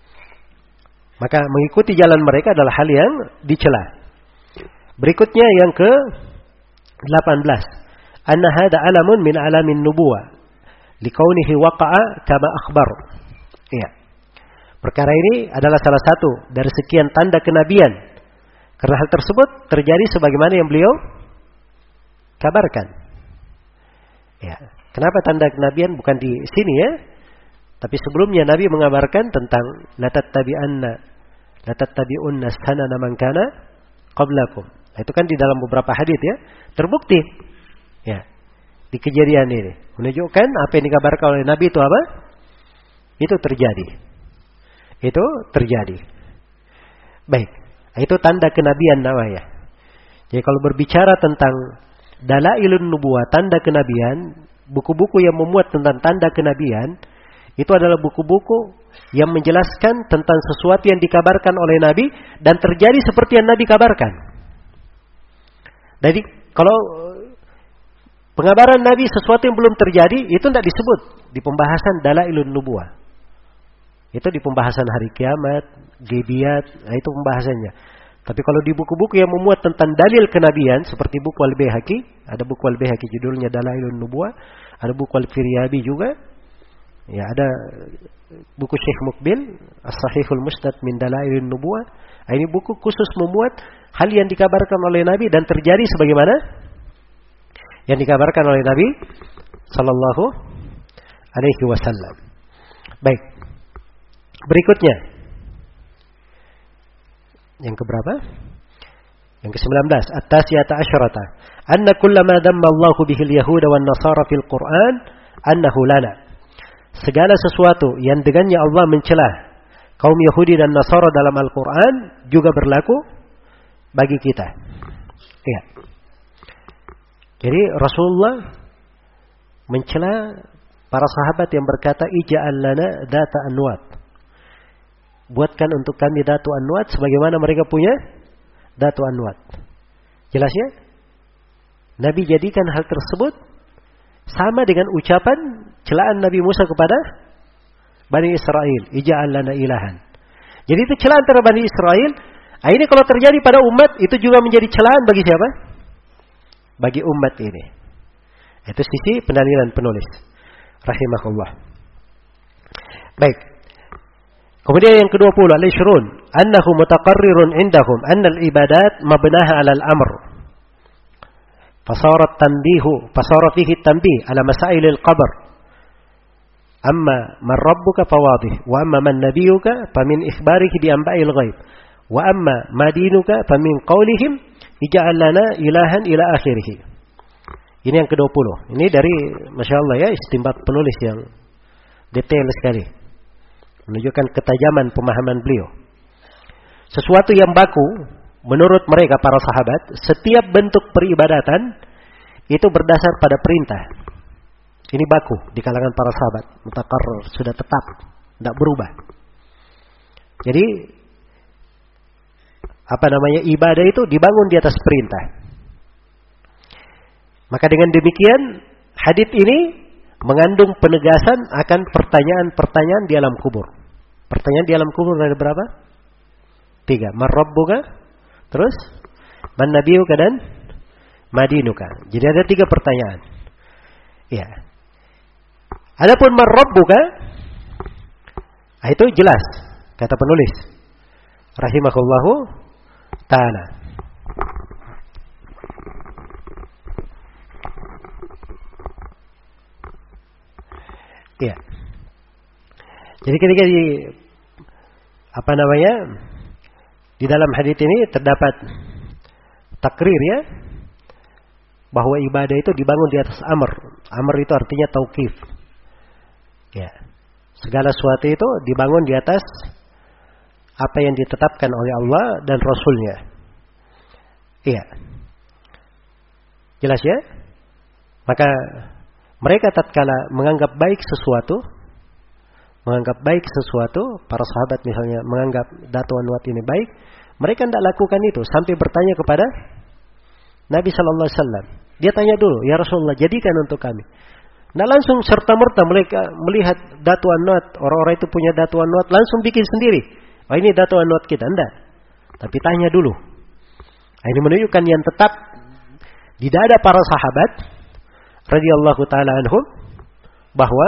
Maka mengikuti jalan mereka adalah hal yang dicela. Berikutnya yang ke delapan belas. Anna hada alamun min alamin nubuwah. Likaunihi waqa'a kama akhbar. Iya. Perkara ini adalah salah satu dari sekian tanda kenabian. Karena hal tersebut terjadi sebagaimana yang beliau kabarkan. Ya. Kenapa tanda kenabian bukan di sini ya? Tapi sebelumnya Nabi mengabarkan tentang la tattabi'anna la tattabi'unna sanana man kana qablakum. Nah, itu kan di dalam beberapa hadis ya, terbukti. Ya. Di kejadian ini menunjukkan apa yang dikabarkan oleh Nabi itu apa? Itu terjadi. Itu terjadi. Baik. Itu tanda kenabian namanya. Jadi kalau berbicara tentang dalailun nubuwah, tanda kenabian, buku-buku yang memuat tentang tanda kenabian, itu adalah buku-buku yang menjelaskan tentang sesuatu yang dikabarkan oleh Nabi dan terjadi seperti yang Nabi kabarkan. Jadi kalau pengabaran Nabi sesuatu yang belum terjadi, itu tidak disebut di pembahasan dalailun nubuwah. Itu di pembahasan hari kiamat, ghaibiyat, nah itu pembahasannya. Tapi kalau di buku-buku yang memuat tentang dalil kenabian, seperti buku Al-Baihaqi, ada buku Al-Baihaqi judulnya Dalailun Nubuwah, ada buku Al-Firyabi juga, ya ada buku Syekh Mukbil, As-Sahihul Musnad min Dalailun Nubuwah. Nah, ini buku khusus memuat hal yang dikabarkan oleh Nabi dan terjadi sebagaimana yang dikabarkan oleh Nabi Sallallahu Alaihi Wasallam. Baik. Berikutnya. Yang keberapa? Yang ke-sembilan belas. At-tasiyata asyarata. Anna kullama damma Allahu bihil yahuda wan nasara fil Qur'an annahu lana. Segala sesuatu yang dengannya Allah mencela kaum Yahudi dan Nasara dalam Al-Qur'an juga berlaku bagi kita. Ya. Jadi Rasulullah mencela para sahabat yang berkata, ija'al lana data anwat. Buatkan untuk kami datu anwat sebagaimana mereka punya datu anwat. Jelas ya? Nabi jadikan hal tersebut sama dengan ucapan celaan Nabi Musa kepada Bani Israel, ija'al lana ilahan. Jadi itu celaan antara Bani Israel. Ini kalau terjadi pada umat, itu juga menjadi celaan bagi siapa? Bagi umat ini. Itu sisi pendalilan penulis rahimahullah. Baik. Kemudian yang kedua puluh, al-ishrun, annahu mutaqarrirun indahum anna al-ibadat mabnaha 'ala al-amr. Fasarat tanbihu, fasarat fihi tanbih 'ala masail al-qabr. Amma man rabbuka fawadih, wa amma man nabiyuka famin ikhbarihi bi anba'il ghaib, wa amma ma dinuka famin qawlihim ij'al lana ilahan ila akhirih. Ini yang kedua puluh. Ini dari Masya Allah ya, istinbat penulis yang detail sekali. Menunjukkan ketajaman pemahaman beliau. Sesuatu yang baku, menurut mereka para sahabat, setiap bentuk peribadatan itu berdasar pada perintah. Ini baku di kalangan para sahabat. Mutaqarrir, sudah tetap, tidak berubah. Jadi, apa namanya, ibadah itu dibangun di atas perintah. Maka dengan demikian, hadits ini mengandung penegasan akan pertanyaan-pertanyaan di alam kubur. Pertanyaan di alam kubur ada berapa? Tiga. Man rabbuka, terus man nabiyuka dan madinuka. Jadi ada tiga pertanyaan. Ya. Adapun man rabbuka, itu jelas kata penulis rahimahullahu ta'ala. Ya. Jadi ketika di apa namanya di dalam hadits ini terdapat takrir ya, bahwa ibadah itu dibangun di atas amr. Amr itu artinya tauqif. Ya. Segala sesuatu itu dibangun di atas apa yang ditetapkan oleh Allah dan Rasulnya. Iya. Jelas ya? Maka mereka tatkala menganggap baik sesuatu, menganggap baik sesuatu, para sahabat misalnya menganggap datu anwat ini baik, mereka tidak lakukan itu sampai bertanya kepada Nabi Sallallahu Alaihi Wasallam. Dia tanya dulu, ya Rasulullah, jadikan untuk kami. Nah langsung serta merta mereka melihat datu anwat, orang-orang itu punya datu anwat, langsung bikin sendiri. Oh ini datu anwat kita, enggak. Tapi tanya dulu. Nah, ini menunjukkan yang tetap di dada para sahabat radhiyallahu ta'ala anhum, bahwa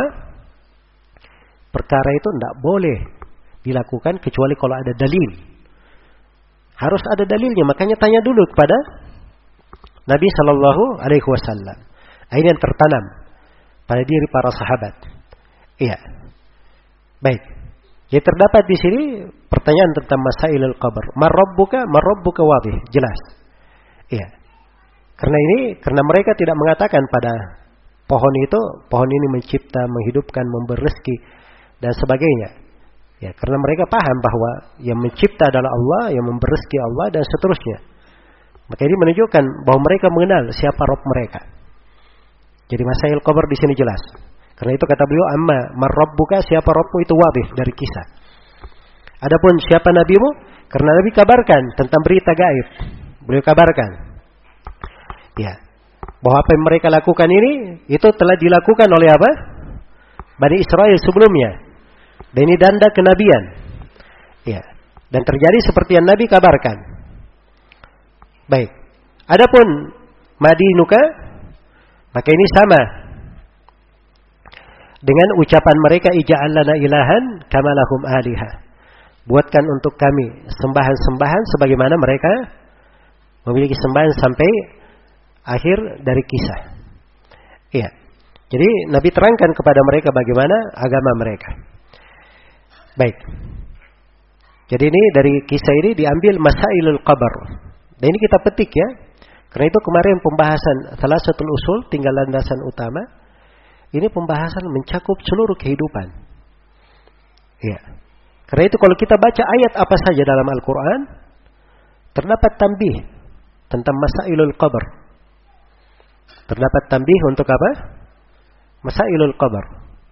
perkara itu tidak boleh dilakukan kecuali kalau ada dalil. Harus ada dalilnya, makanya tanya dulu kepada Nabi Sallallahu Alaihi Wasallam. Ini yang tertanam pada diri para sahabat. Iya. Baik. Jadi terdapat di sini pertanyaan tentang masailul qabr. Man rabbuka, man rabbuka wadih, jelas. Iya. Karena ini, karena mereka tidak mengatakan pada pohon itu, pohon ini mencipta, menghidupkan, memberi rezeki dan sebagainya. Ya, karena mereka paham bahwa yang mencipta adalah Allah, yang memberi rezeki Allah dan seterusnya. Maka ini menunjukkan bahwa mereka mengenal siapa Rabb mereka. Jadi masail qabr di sini jelas. Karena itu kata beliau, amma man rabbuka, siapa Rabbmu itu wadih dari kisah. Adapun siapa nabimu, karena Nabi kabarkan tentang berita gaib. Beliau kabarkan. Ya, bahwa apa yang mereka lakukan ini itu telah dilakukan oleh apa? Bani Israel sebelumnya. Dan ini tanda kenabian. Ya, dan terjadi seperti yang Nabi kabarkan. Baik. Adapun madinuka, maka ini sama dengan ucapan mereka, ija'al lana ilahan kama lahum alihah. Buatkan untuk kami sembahan-sembahan sebagaimana mereka memiliki sembahan sampai akhir dari kisah. Iya. Jadi Nabi terangkan kepada mereka bagaimana agama mereka. Baik. Jadi ini dari kisah ini diambil masailul qabr. Dan ini kita petik ya. Karena itu kemarin pembahasan salah satu usul, tinggal landasan utama. Ini pembahasan mencakup seluruh kehidupan. Iya. Karena itu kalau kita baca ayat apa saja dalam Al-Quran, terdapat tanbih tentang masailul qabr. Terdapat tanbih untuk apa? Masailul qabr.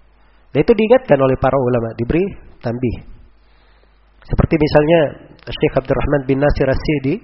Dan itu diingatkan oleh para ulama, diberi tanbih. Seperti misalnya Syekh Abdurrahman bin Nasir As-Sidi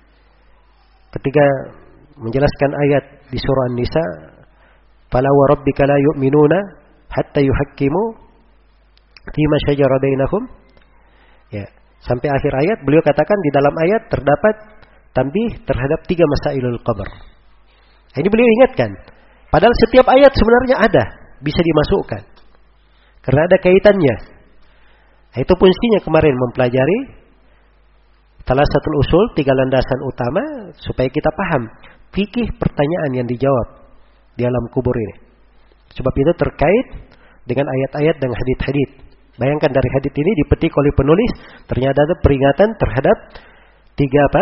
ketika menjelaskan ayat di surah An-Nisa, "Fala wa rabbika la yu'minuna hatta yuhakkimu fima shajara bainahum." Ya, sampai akhir ayat beliau katakan di dalam ayat terdapat tanbih terhadap tiga masailul qabr. Ini beliau ingatkan. Padahal setiap ayat sebenarnya ada, bisa dimasukkan. Karena ada kaitannya. Itu fungsinya kemarin mempelajari Thalatsatul Usul, tiga landasan utama supaya kita paham fikih pertanyaan yang dijawab di alam kubur ini. Sebab itu terkait dengan ayat-ayat dan hadits-hadits. Bayangkan dari hadits ini dipetik oleh penulis, ternyata ada peringatan terhadap tiga apa?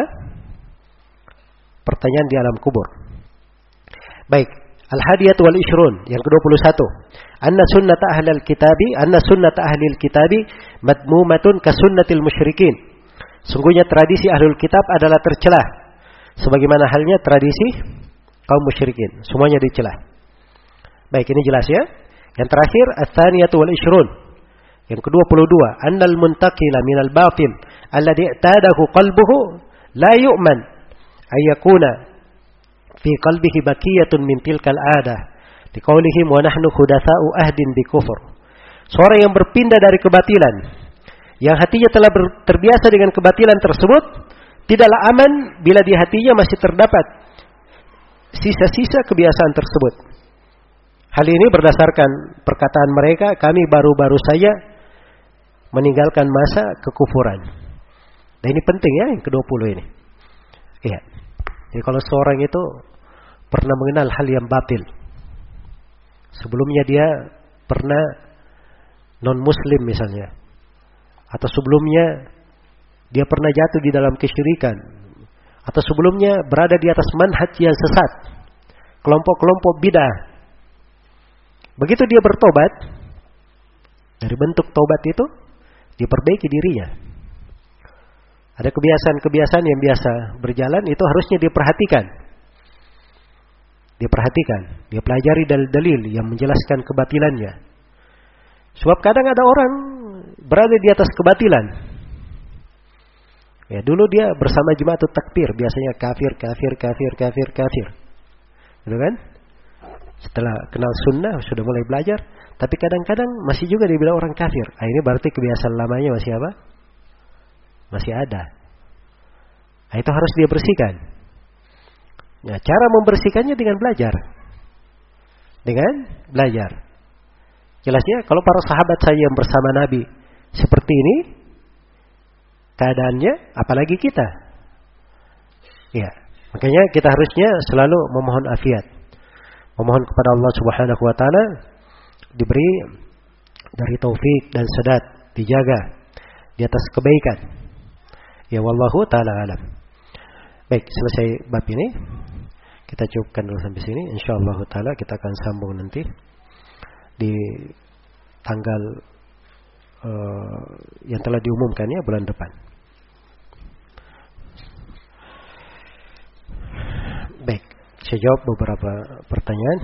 Pertanyaan di alam kubur. Baik, Al-Hadiyat wal Ishrun, yang kedua puluh satu. Anna sunnata ahlil kitabi, anna sunnata ahlil kitabi madmumatun ka sunnatil musyrikin. Sungguhnya tradisi ahlul kitab adalah tercelah, sebagaimana halnya tradisi kaum musyrikin. Semuanya dicelah. Baik, ini jelas ya. Yang terakhir, Ats-Tsaniyatu wal Ishrun. Yang kedua puluh dua. Annal muntaqila minal batil alladhi i'tadahu qalbuhu la yu'man ayyakuna fi qalbihi baqiyatun min tilkal 'adah. Liqaulihim wa nahnu hudatsa'u ahdin bi kufur. Seorang yang berpindah dari kebatilan, yang hatinya telah terbiasa dengan kebatilan tersebut, tidaklah aman bila di hatinya masih terdapat sisa-sisa kebiasaan tersebut. Hal ini berdasarkan perkataan mereka, kami baru-baru saja meninggalkan masa kekufuran. Nah, ini penting ya, yang kedua puluh ini. Iya. Jadi kalau seorang itu pernah mengenal hal yang batil, sebelumnya dia pernah non-muslim misalnya, atau sebelumnya dia pernah jatuh di dalam kesyirikan, atau sebelumnya berada di atas manhaj yang sesat, kelompok-kelompok bidah. Begitu dia bertobat, dari bentuk tobat itu diperbaiki dirinya. Ada kebiasaan-kebiasaan yang biasa berjalan, itu harusnya diperhatikan. Diperhatikan, dia pelajari dalil-dalil yang menjelaskan kebatilannya. Sebab kadang ada orang berada di atas kebatilan. Ya, dulu dia bersama Jemaatut Takfir, biasanya kafir, kafir, kafir, kafir, kafir. Gitu kan? Setelah kenal sunnah, sudah mulai belajar, tapi kadang-kadang masih juga dibilang orang kafir. Ah, ini berarti kebiasaan lamanya masih apa? Masih ada. Nah, itu harus dia bersihkan. Nah, cara membersihkannya dengan belajar. Dengan belajar. Jelasnya, kalau para sahabat saya yang bersama Nabi seperti ini keadaannya, apalagi kita. Ya, makanya kita harusnya selalu memohon afiat. Memohon kepada Allah Subhanahu wa taala diberi dari taufik dan sadat, dijaga di atas kebaikan. Ya, wallahu taala alam. Baik, selesai bab ini. Kita cukupkan dulu sampai sini. Insyaallah taala kita akan sambung nanti di tanggal uh, yang telah diumumkan ya, bulan depan. Baik, saya jawab beberapa pertanyaan.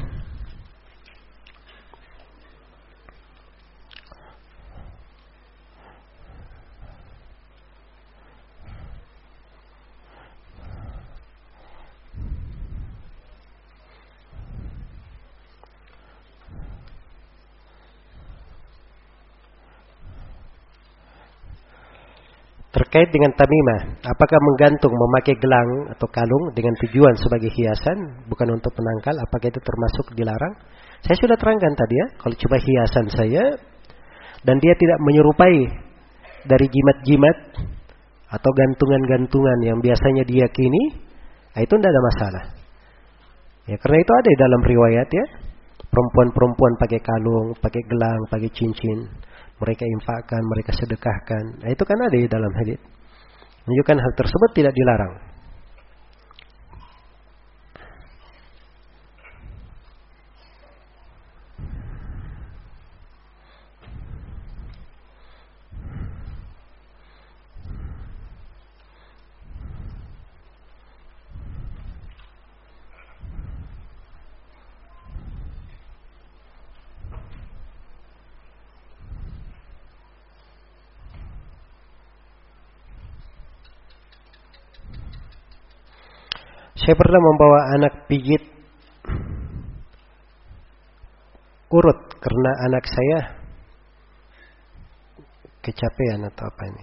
Terkait dengan tamimah, apakah menggantung memakai gelang atau kalung dengan tujuan sebagai hiasan, bukan untuk penangkal, apakah itu termasuk dilarang? Saya sudah terangkan tadi ya, kalau coba hiasan saya dan dia tidak menyerupai dari jimat-jimat atau gantungan-gantungan yang biasanya diyakini, nah itu tidak ada masalah. Ya, karena itu ada di dalam riwayat ya, perempuan-perempuan pakai kalung, pakai gelang, pakai cincin. Mereka infakkan, mereka sedekahkan. Nah, itu kan ada di dalam hadits. Menunjukkan hal tersebut tidak dilarang. Saya pernah membawa anak pijit urut karena anak saya kecapean atau apa ini.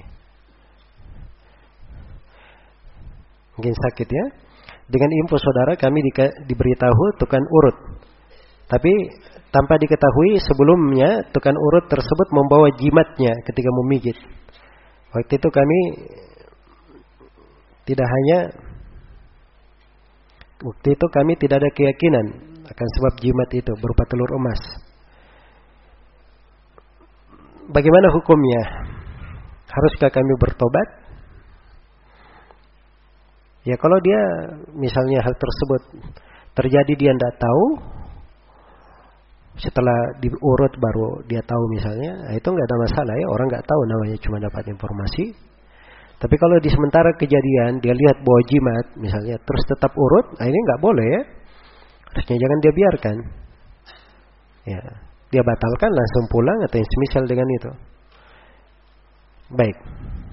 Mungkin sakit ya. Dengan info saudara kami di, diberitahu tukang urut. Tapi tanpa diketahui sebelumnya tukang urut tersebut membawa jimatnya ketika memijit. Waktu itu kami tidak hanya waktu itu kami tidak ada keyakinan akan sebab jimat itu berupa telur emas. Bagaimana hukumnya? Haruskah kami bertobat? Ya kalau dia misalnya hal tersebut terjadi dia tidak tahu, setelah diurut baru dia tahu misalnya, itu nggak ada masalah ya, orang nggak tahu namanya cuma dapat informasi. Tapi kalau di sementara kejadian dia lihat bawa jimat misalnya terus tetap urut, nah ini nggak boleh ya. Harusnya jangan dia biarkan. Ya, dia batalkan langsung pulang atau yang semisal dengan itu. Baik.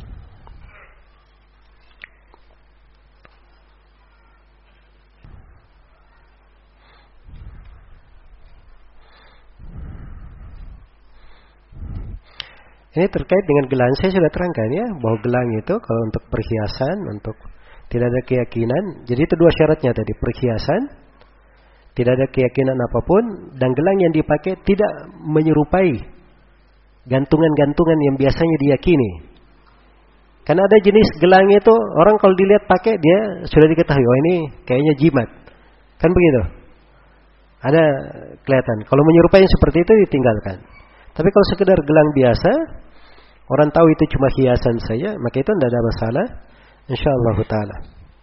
Ini terkait dengan gelang. Saya sudah terangkan ya bahwa gelang itu kalau untuk perhiasan, untuk tidak ada keyakinan. Jadi itu dua syaratnya tadi, perhiasan, tidak ada keyakinan apapun, dan gelang yang dipakai tidak menyerupai gantungan-gantungan yang biasanya diyakini. Karena ada jenis gelang itu orang kalau dilihat pakai dia sudah diketahui, oh ini kayaknya jimat, kan begitu. Ada kelihatan. Kalau menyerupai seperti itu ditinggalkan. Tapi kalau sekedar gelang biasa, orang tahu itu cuma hiasan saja, maka itu tidak ada masalah, insyaallah taala.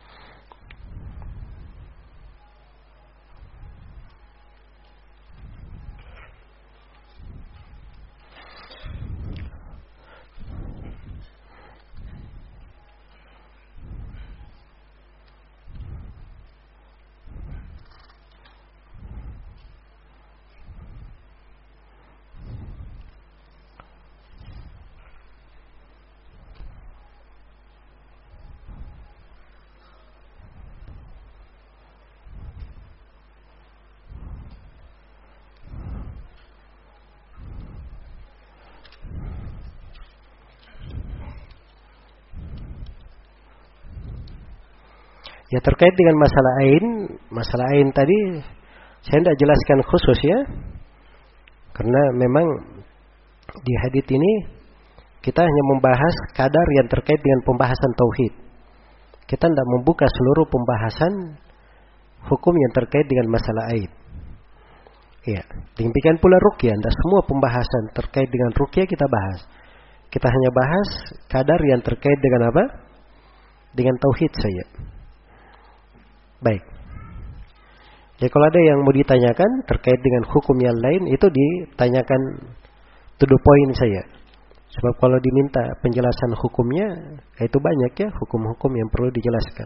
Ya terkait dengan masalah ain, masalah ain tadi saya tidak jelaskan khusus ya. Karena memang di hadits ini kita hanya membahas kadar yang terkait dengan pembahasan tauhid. Kita tidak membuka seluruh pembahasan hukum yang terkait dengan masalah ain. Ya, demikian pula ruqyah, tidak semua pembahasan terkait dengan ruqyah kita bahas. Kita hanya bahas kadar yang terkait dengan apa? Dengan tauhid saja. Baik. Jadi kalau ada yang mau ditanyakan terkait dengan hukum yang lain, itu ditanyakan to the point saja. Sebab kalau diminta penjelasan hukumnya, itu banyak ya hukum-hukum yang perlu dijelaskan.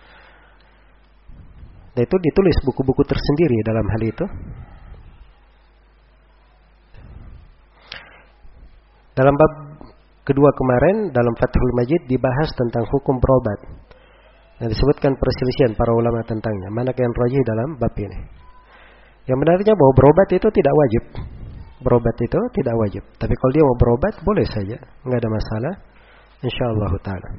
Dan itu ditulis buku-buku tersendiri dalam hal itu. Dalam bab kedua kemarin, dalam Fathul Majid dibahas tentang hukum berobat. Dan disebutkan perselisihan para ulama tentangnya. Mana yang rajih dalam bab ini. Yang benarnya bahwa berobat itu tidak wajib. Berobat itu tidak wajib. Tapi kalau dia mau berobat, boleh saja. Enggak ada masalah. InsyaAllah ta'ala.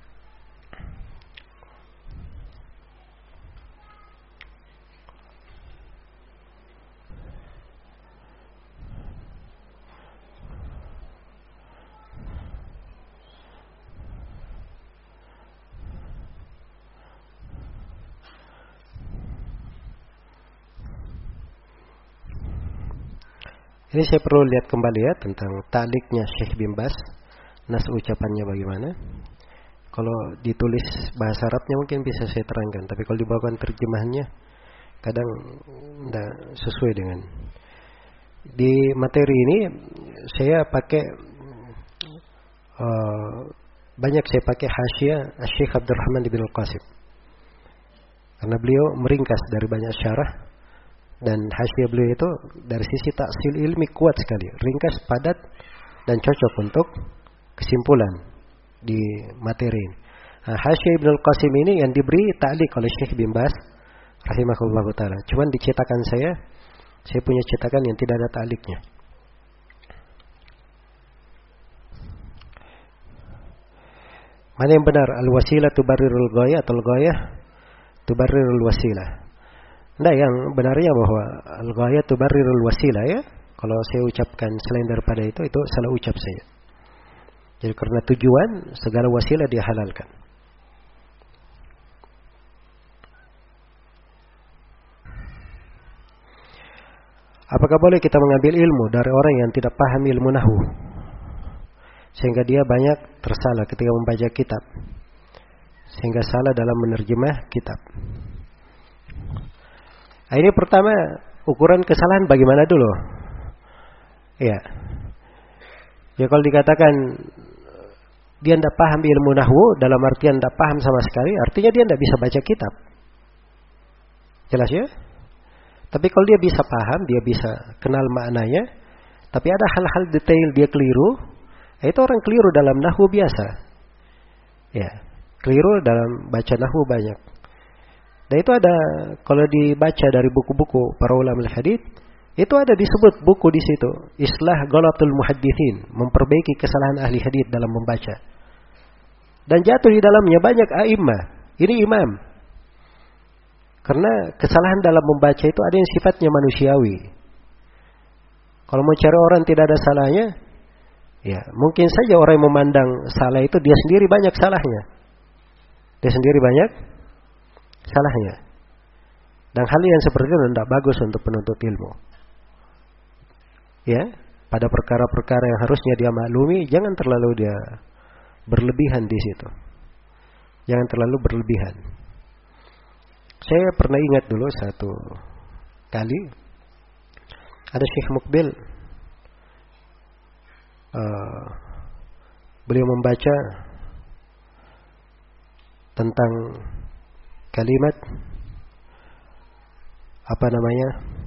Ini saya perlu lihat kembali ya tentang ta'liqnya Syekh bin Baz. Nas ucapannya bagaimana. Kalau ditulis bahasa Arabnya mungkin bisa saya terangkan. Tapi kalau dibawakan terjemahannya kadang tidak sesuai dengan. Di materi ini saya pakai uh, banyak saya pakai hasyiah Syekh Abdurrahman bin Al-Qasim. Karena beliau meringkas dari banyak syarah. Dan hasyiah beliau itu dari sisi taksil ilmi kuat sekali, ringkas, padat, dan cocok untuk kesimpulan di materi ini. Nah, Hasyiah Ibnul Qasim ini yang diberi ta'liq oleh Syekh bin Baz rahimahullahu taala. Cuman di cetakan saya, saya punya cetakan yang tidak ada ta'liqnya. Mana yang benar? Al-wasilah tubarrirul ghayah atau al-ghayah tubarrirul wasilah? Nah, yang benarnya bahwa al-ghayah tubarrirul wasilah ya. Kalau saya ucapkan selain daripada itu, itu salah ucap saya. Jadi karena tujuan, segala wasilah dihalalkan. Apakah boleh kita mengambil ilmu dari orang yang tidak paham ilmu nahwu, sehingga dia banyak tersalah ketika membaca kitab, sehingga salah dalam menerjemah kitab? Nah, ini pertama, ukuran kesalahan bagaimana dulu? Ya, ya kalau dikatakan dia tidak paham ilmu nahwu, dalam artian tidak paham sama sekali, artinya dia tidak bisa baca kitab. Jelas ya? Tapi kalau dia bisa paham, dia bisa kenal maknanya, tapi ada hal-hal detail dia keliru, itu orang keliru dalam nahwu biasa. Ya, keliru dalam baca nahwu banyak. Dan itu ada, kalau dibaca dari buku-buku para ulama hadits, itu ada disebut buku di situ, Islah Ghalatul Muhadditsin, memperbaiki kesalahan ahli hadits dalam membaca. Dan jatuh di dalamnya banyak a'immah. Ini imam. Karena kesalahan dalam membaca itu ada yang sifatnya manusiawi. Kalau mau cari orang tidak ada salahnya, ya mungkin saja orang yang memandang salah itu dia sendiri banyak salahnya. Dia sendiri banyak salahnya. Dan hal yang seperti itu tidak bagus untuk penuntut ilmu. Ya, pada perkara-perkara yang harusnya dia maklumi, jangan terlalu dia berlebihan di situ. Jangan terlalu berlebihan. Saya pernah ingat dulu satu kali ada Syekh Mukbil, uh, beliau membaca tentang kalimat apa namanya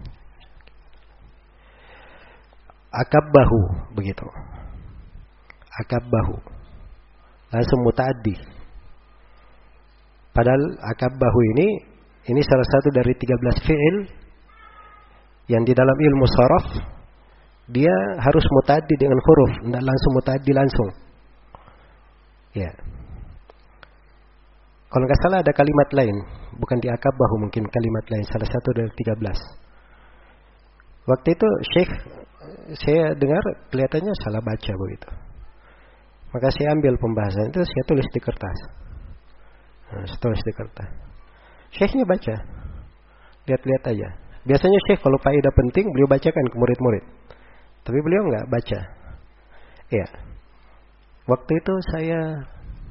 akabbahu, begitu, akabbahu langsung mutaaddi. Padahal akabbahu ini Ini salah satu dari tiga belas fi'il yang di dalam ilmu sharaf dia harus mutaaddi dengan huruf, tidak langsung mutaaddi langsung. Ya. Kalau nggak salah ada kalimat lain, bukan di akabbahu, mungkin kalimat lain, salah satu dari tiga belas. Waktu itu Syekh, saya dengar kelihatannya salah baca begitu. Maka saya ambil pembahasan itu, saya tulis di kertas. Nah, saya tulis di kertas. Syekhnya baca, lihat-lihat aja. Biasanya syekh kalau faedah penting beliau bacakan ke murid-murid, tapi beliau nggak baca. Ya, waktu itu saya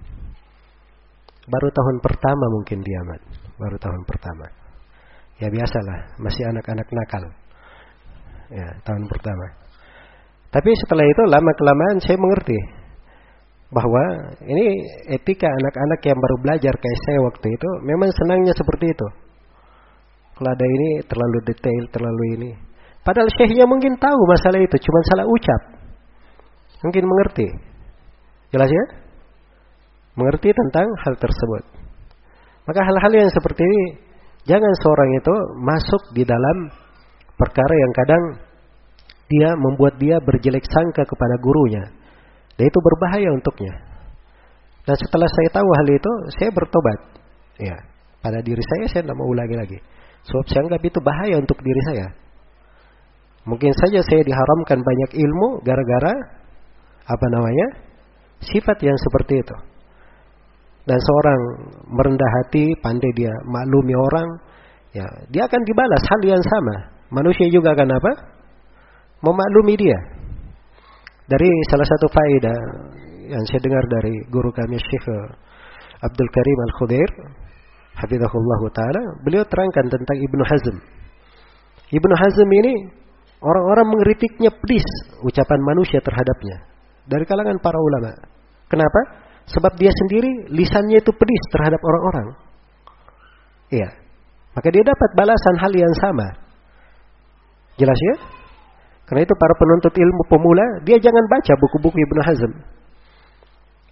baru tahun pertama mungkin diamat, baru tahun pertama. Ya biasalah, masih anak-anak nakal. Ya, tahun pertama. Tapi setelah itu lama kelamaan saya mengerti bahwa ini etika anak-anak yang baru belajar kayak saya waktu itu memang senangnya seperti itu. Kalau ada ini terlalu detail, terlalu ini. Padahal syekhnya mungkin tahu masalah itu, cuma salah ucap. Mungkin mengerti. Jelas ya? Mengerti tentang hal tersebut. Maka hal-hal yang seperti ini jangan seorang itu masuk di dalam perkara yang kadang dia membuat dia berjelek sangka kepada gurunya. Dan itu berbahaya untuknya. Dan setelah saya tahu hal itu, saya bertobat. Ya, pada diri saya, saya tidak mau ulangi lagi. Sebab saya anggap itu bahaya untuk diri saya. Mungkin saja saya diharamkan banyak ilmu gara-gara apa namanya sifat yang seperti itu. Dan seorang merendah hati, pandai dia maklumi orang, ya dia akan dibalas hal yang sama. Manusia juga akan apa? Memaklumi dia. Dari salah satu faedah yang saya dengar dari guru kami Syekh Abdul Karim Al-Khudair hafizahullah taala, beliau terangkan tentang Ibnu Hazm. Ibnu Hazm ini orang-orang mengkritiknya pedis ucapan manusia terhadapnya dari kalangan para ulama. Kenapa? Sebab dia sendiri lisannya itu pedis terhadap orang-orang. Iya. Maka dia dapat balasan hal yang sama. Jelas ya? Karena itu para penuntut ilmu pemula, dia jangan baca buku-buku Ibnu Hazm.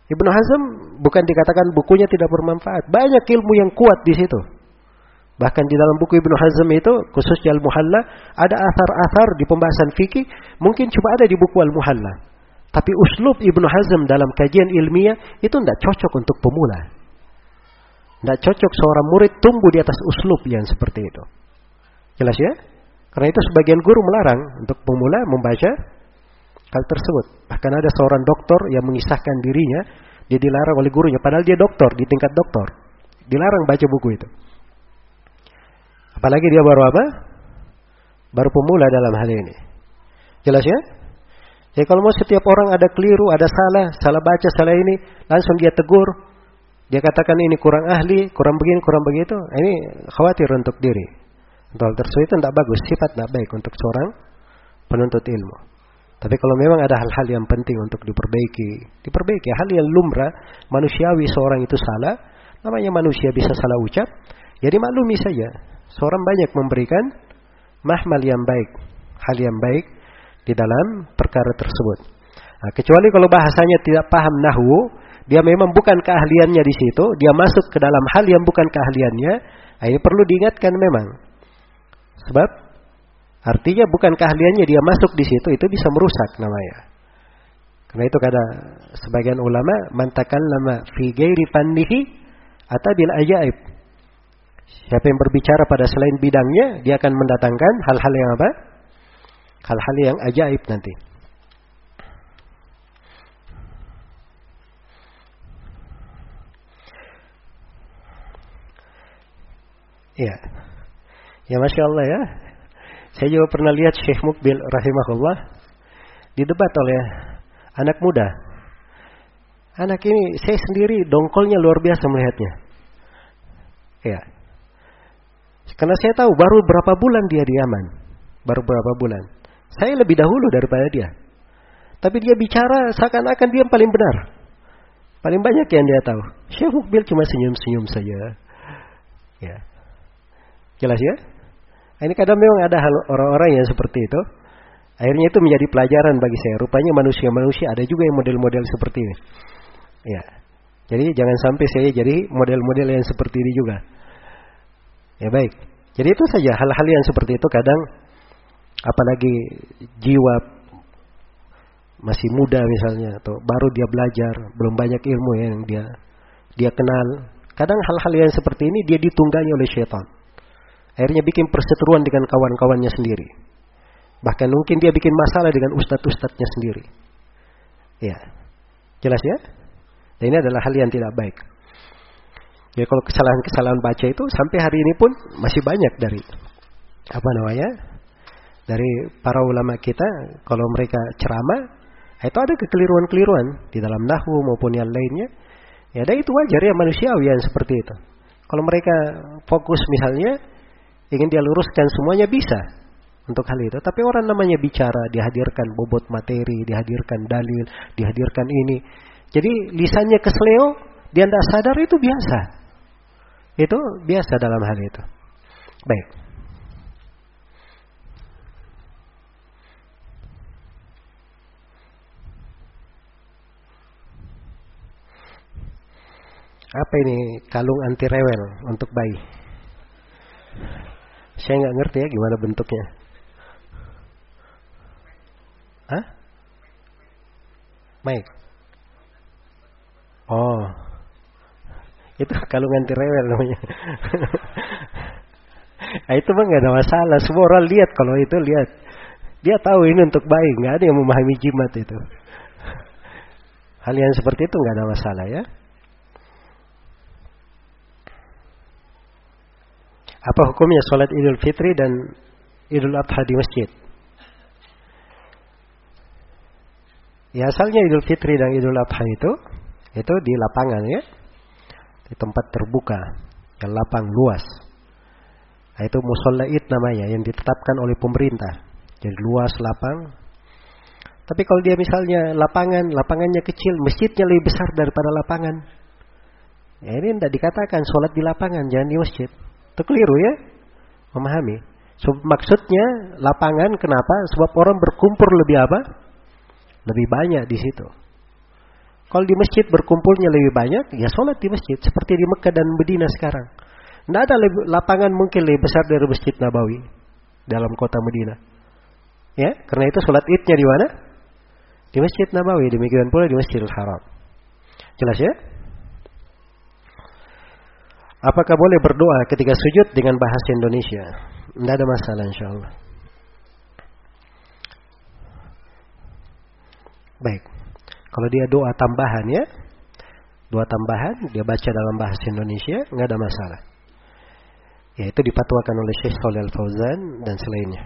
Ibnu Hazm bukan dikatakan bukunya tidak bermanfaat. Banyak ilmu yang kuat di situ. Bahkan di dalam buku Ibnu Hazm itu, khususnya Al-Muhalla, ada athar-athar di pembahasan fikih, mungkin cuma ada di buku Al-Muhalla. Tapi uslub Ibnu Hazm dalam kajian ilmiah itu tidak cocok untuk pemula. Tidak cocok seorang murid tumbuh di atas uslub yang seperti itu. Jelas ya? Karena itu sebagian guru melarang untuk pemula membaca hal tersebut. Bahkan ada seorang doktor yang mengisahkan dirinya, dia dilarang oleh gurunya, padahal dia doktor, di tingkat doktor. Dilarang baca buku itu. Apalagi dia baru apa? Baru pemula dalam hal ini. Jelas ya? Jadi kalau mau setiap orang ada keliru, ada salah, salah baca, salah ini, langsung dia tegur. Dia katakan ini kurang ahli, kurang begini, kurang begitu. Ini khawatir untuk diri. Untuk hal tersebut itu tidak bagus, sifat tidak baik untuk seorang penuntut ilmu. Tapi kalau memang ada hal-hal yang penting untuk diperbaiki, diperbaiki. Hal yang lumrah, manusiawi seorang itu salah, namanya manusia bisa salah ucap, jadi maklumi saja. Seorang banyak memberikan mahmal yang baik, hal yang baik di dalam perkara tersebut. Nah, kecuali kalau bahasanya tidak paham nahwu, dia memang bukan keahliannya di situ, dia masuk ke dalam hal yang bukan keahliannya, nah ini perlu diingatkan memang. Sebab artinya bukan keahliannya dia masuk di situ, itu bisa merusak namanya. Karena itu kata sebagian ulama, man takallama fi ghairi fannihi ata bil ajaib. Siapa yang berbicara pada selain bidangnya, dia akan mendatangkan hal-hal yang apa? Hal-hal yang ajaib nanti. Iya. Ya Masya Allah ya. Saya juga pernah lihat Syekh Mukbil rahimahullah didebat oleh anak muda. Anak ini saya sendiri dongkolnya luar biasa melihatnya. Ya. Karena saya tahu baru berapa bulan dia di Yaman. Baru berapa bulan. Saya lebih dahulu daripada dia. Tapi dia bicara seakan-akan dia yang paling benar. Paling banyak yang dia tahu. Syekh Mukbil cuma senyum-senyum saja. Ya. Jelas ya? Ini kadang memang ada hal orang-orang yang seperti itu. Akhirnya itu menjadi pelajaran bagi saya. Rupanya manusia-manusia ada juga yang model-model seperti ini. Ya. Jadi jangan sampai saya jadi model-model yang seperti ini juga. Ya baik. Jadi itu saja hal-hal yang seperti itu kadang, apalagi jiwa masih muda misalnya, atau baru dia belajar, belum banyak ilmu yang dia dia kenal. Kadang hal-hal yang seperti ini dia ditunggangi oleh syaitan. Akhirnya bikin perseteruan dengan kawan-kawannya sendiri. Bahkan mungkin dia bikin masalah dengan ustadz-ustadznya sendiri. Ya. Jelas ya? Dan ini adalah hal yang tidak baik. Ya kalau kesalahan-kesalahan baca itu sampai hari ini pun masih banyak dari apa namanya? Dari para ulama kita, kalau mereka ceramah, itu ada kekeliruan-keliruan di dalam nahwu maupun yang lainnya. Ya, dan itu wajar ya, manusiawi yang seperti itu. Kalau mereka fokus misalnya ingin dia luruskan semuanya bisa untuk hal itu. Tapi orang namanya bicara, dihadirkan bobot materi, dihadirkan dalil, dihadirkan ini. Jadi lisannya kesleo, dia tidak sadar, itu biasa. Itu biasa dalam hal itu. Baik. Apa ini kalung anti rewel untuk bayi? Saya nggak ngerti ya gimana bentuknya. Hah? Baik. Oh, itu kalung anti rewel namanya. Nah, itu mah nggak ada masalah. Semua orang lihat kalau itu lihat. Dia tahu ini untuk bayi. Nggak ada yang memahami jimat itu. Hal yang seperti itu nggak ada masalah ya. Apa hukumnya sholat Idul Fitri dan Idul Adha di masjid? Ya asalnya Idul Fitri dan Idul Adha itu itu di lapangan ya, di tempat terbuka, yang lapang luas. Nah, itu musholla id namanya, yang ditetapkan oleh pemerintah. Jadi luas, lapang. Tapi kalau dia misalnya lapangan, lapangannya kecil, masjidnya lebih besar daripada lapangan. Ya ini tidak dikatakan sholat di lapangan, jangan di masjid. Itu keliru ya, memahami. So, maksudnya lapangan kenapa? Sebab orang berkumpul lebih apa? Lebih banyak di situ. Kalau di masjid berkumpulnya lebih banyak, ya sholat di masjid. Seperti di Mekah dan Medina sekarang. Tidak ada lapangan mungkin lebih besar dari Masjid Nabawi dalam kota Medina. Ya, karena itu sholat idnya di mana? Di Masjid Nabawi. Demikian pula di Masjidil Haram. Jelas ya? Apakah boleh berdoa ketika sujud dengan bahasa Indonesia? Tidak ada masalah insyaallah. Baik. Kalau dia doa tambahan ya, doa tambahan dia baca dalam bahasa Indonesia, nggak ada masalah. Ya, itu dipatwakan oleh Syekh Shalih Al Fauzan dan selainnya.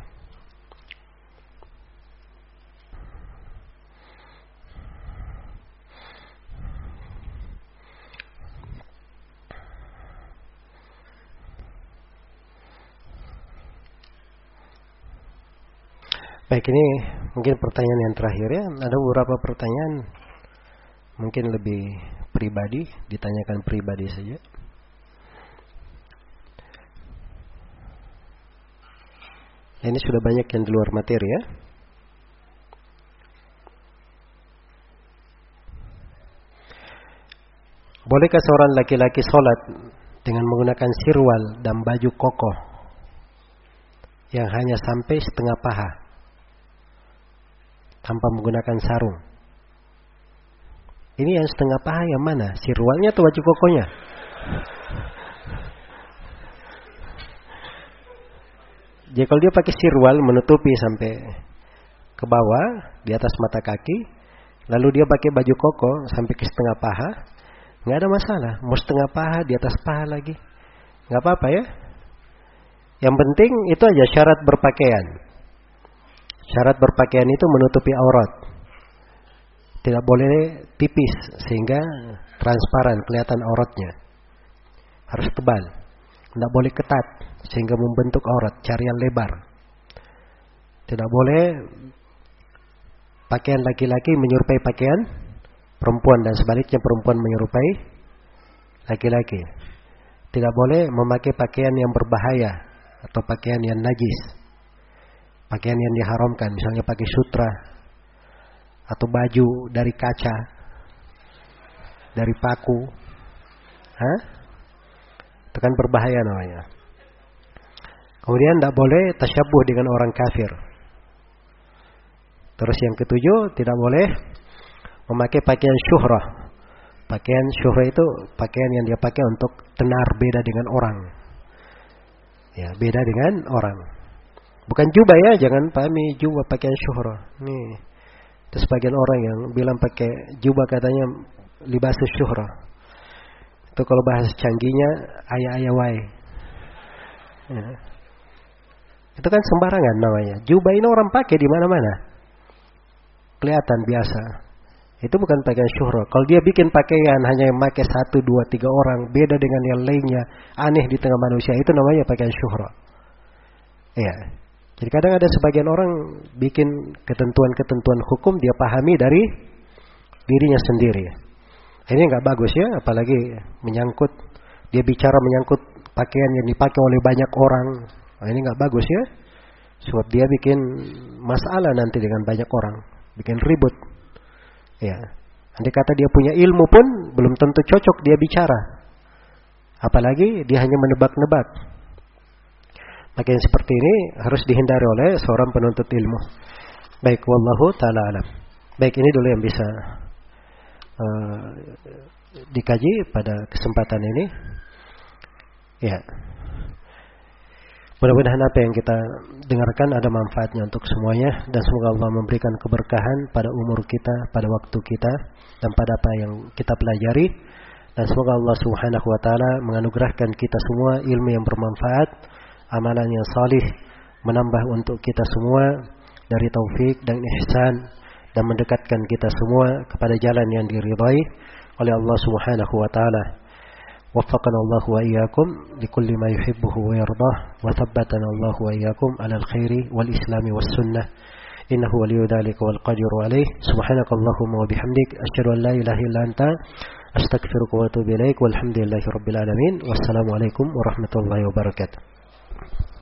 Baik, ini mungkin pertanyaan yang terakhir ya. Ada beberapa pertanyaan mungkin lebih pribadi, ditanyakan pribadi saja. Ini sudah banyak yang di luar materi ya. Bolehkah seorang laki-laki sholat dengan menggunakan sirwal dan baju koko yang hanya sampai setengah paha tanpa menggunakan sarung? Ini yang setengah paha yang mana? Sirwalnya atau baju kokonya? Jadi kalau dia pakai sirwal menutupi sampai ke bawah di atas mata kaki, lalu dia pakai baju koko sampai ke setengah paha, nggak ada masalah. Mau setengah paha di atas paha lagi, nggak apa-apa ya. Yang penting itu aja syarat berpakaian. Syarat berpakaian itu menutupi aurat. Tidak boleh tipis sehingga transparan kelihatan auratnya. Harus tebal. Tidak boleh ketat sehingga membentuk aurat, cari yang lebar. Tidak boleh pakaian laki-laki menyerupai pakaian perempuan dan sebaliknya perempuan menyerupai laki-laki. Tidak boleh memakai pakaian yang berbahaya atau pakaian yang najis. Pakaian yang diharamkan, misalnya pakai sutra atau baju dari kaca, dari paku. Hah? Itu kan berbahaya namanya. Kemudian tidak boleh tasyabuh dengan orang kafir. Terus yang ketujuh, tidak boleh memakai pakaian syuhrah. Pakaian syuhrah itu pakaian yang dia pakai untuk tenar, beda dengan orang. Ya, beda dengan orang. Bukan jubah ya, jangan pahami jubah pakaian syuhrah. Nih, itu sebagian orang yang bilang pakai jubah katanya libasus syuhrah. Itu kalau bahasa canggihnya ayah-ayah wai. Ya. Itu kan sembarangan namanya. Jubah ini orang pakai di mana-mana. Kelihatan biasa. Itu bukan pakaian syuhrah. Kalau dia bikin pakaian hanya yang pakai satu, dua, tiga orang, beda dengan yang lainnya, aneh di tengah manusia, itu namanya pakaian syuhrah. Iya. Jadi kadang ada sebagian orang bikin ketentuan-ketentuan hukum dia pahami dari dirinya sendiri. Ini nggak bagus ya, apalagi menyangkut dia bicara menyangkut pakaian yang dipakai oleh banyak orang. Nah, ini nggak bagus ya, sebab dia bikin masalah nanti dengan banyak orang, bikin ribut. Ya, andai kata dia punya ilmu pun belum tentu cocok dia bicara, apalagi dia hanya menebak-nebak. Pakaian seperti ini harus dihindari oleh seorang penuntut ilmu. Baik, wallahu ta'ala alam. Baik, ini dulu yang bisa uh, dikaji pada kesempatan ini. Ya. Mudah-mudahan apa yang kita dengarkan ada manfaatnya untuk semuanya, dan semoga Allah memberikan keberkahan pada umur kita, pada waktu kita, dan pada apa yang kita pelajari. Dan semoga Allah Subhanahu wa taala menganugerahkan kita semua ilmu yang bermanfaat, amalan yang salih, menambah untuk kita semua dari taufik dan ihsan, dan mendekatkan kita semua kepada jalan yang diridhai oleh Allah Subhanahu wa taala. وفقنا الله وإياكم لكل ما يحبه ويرضاه وثبتنا الله وإياكم على الخير والإسلام والسنة إنه ولي ذلك والقادر عليه سبحانك اللهم وبحمدك أشهد أن لا إله إلا أنت أستغفرك وأتوب إليك والحمد لله رب العالمين والسلام عليكم ورحمة الله وبركاته.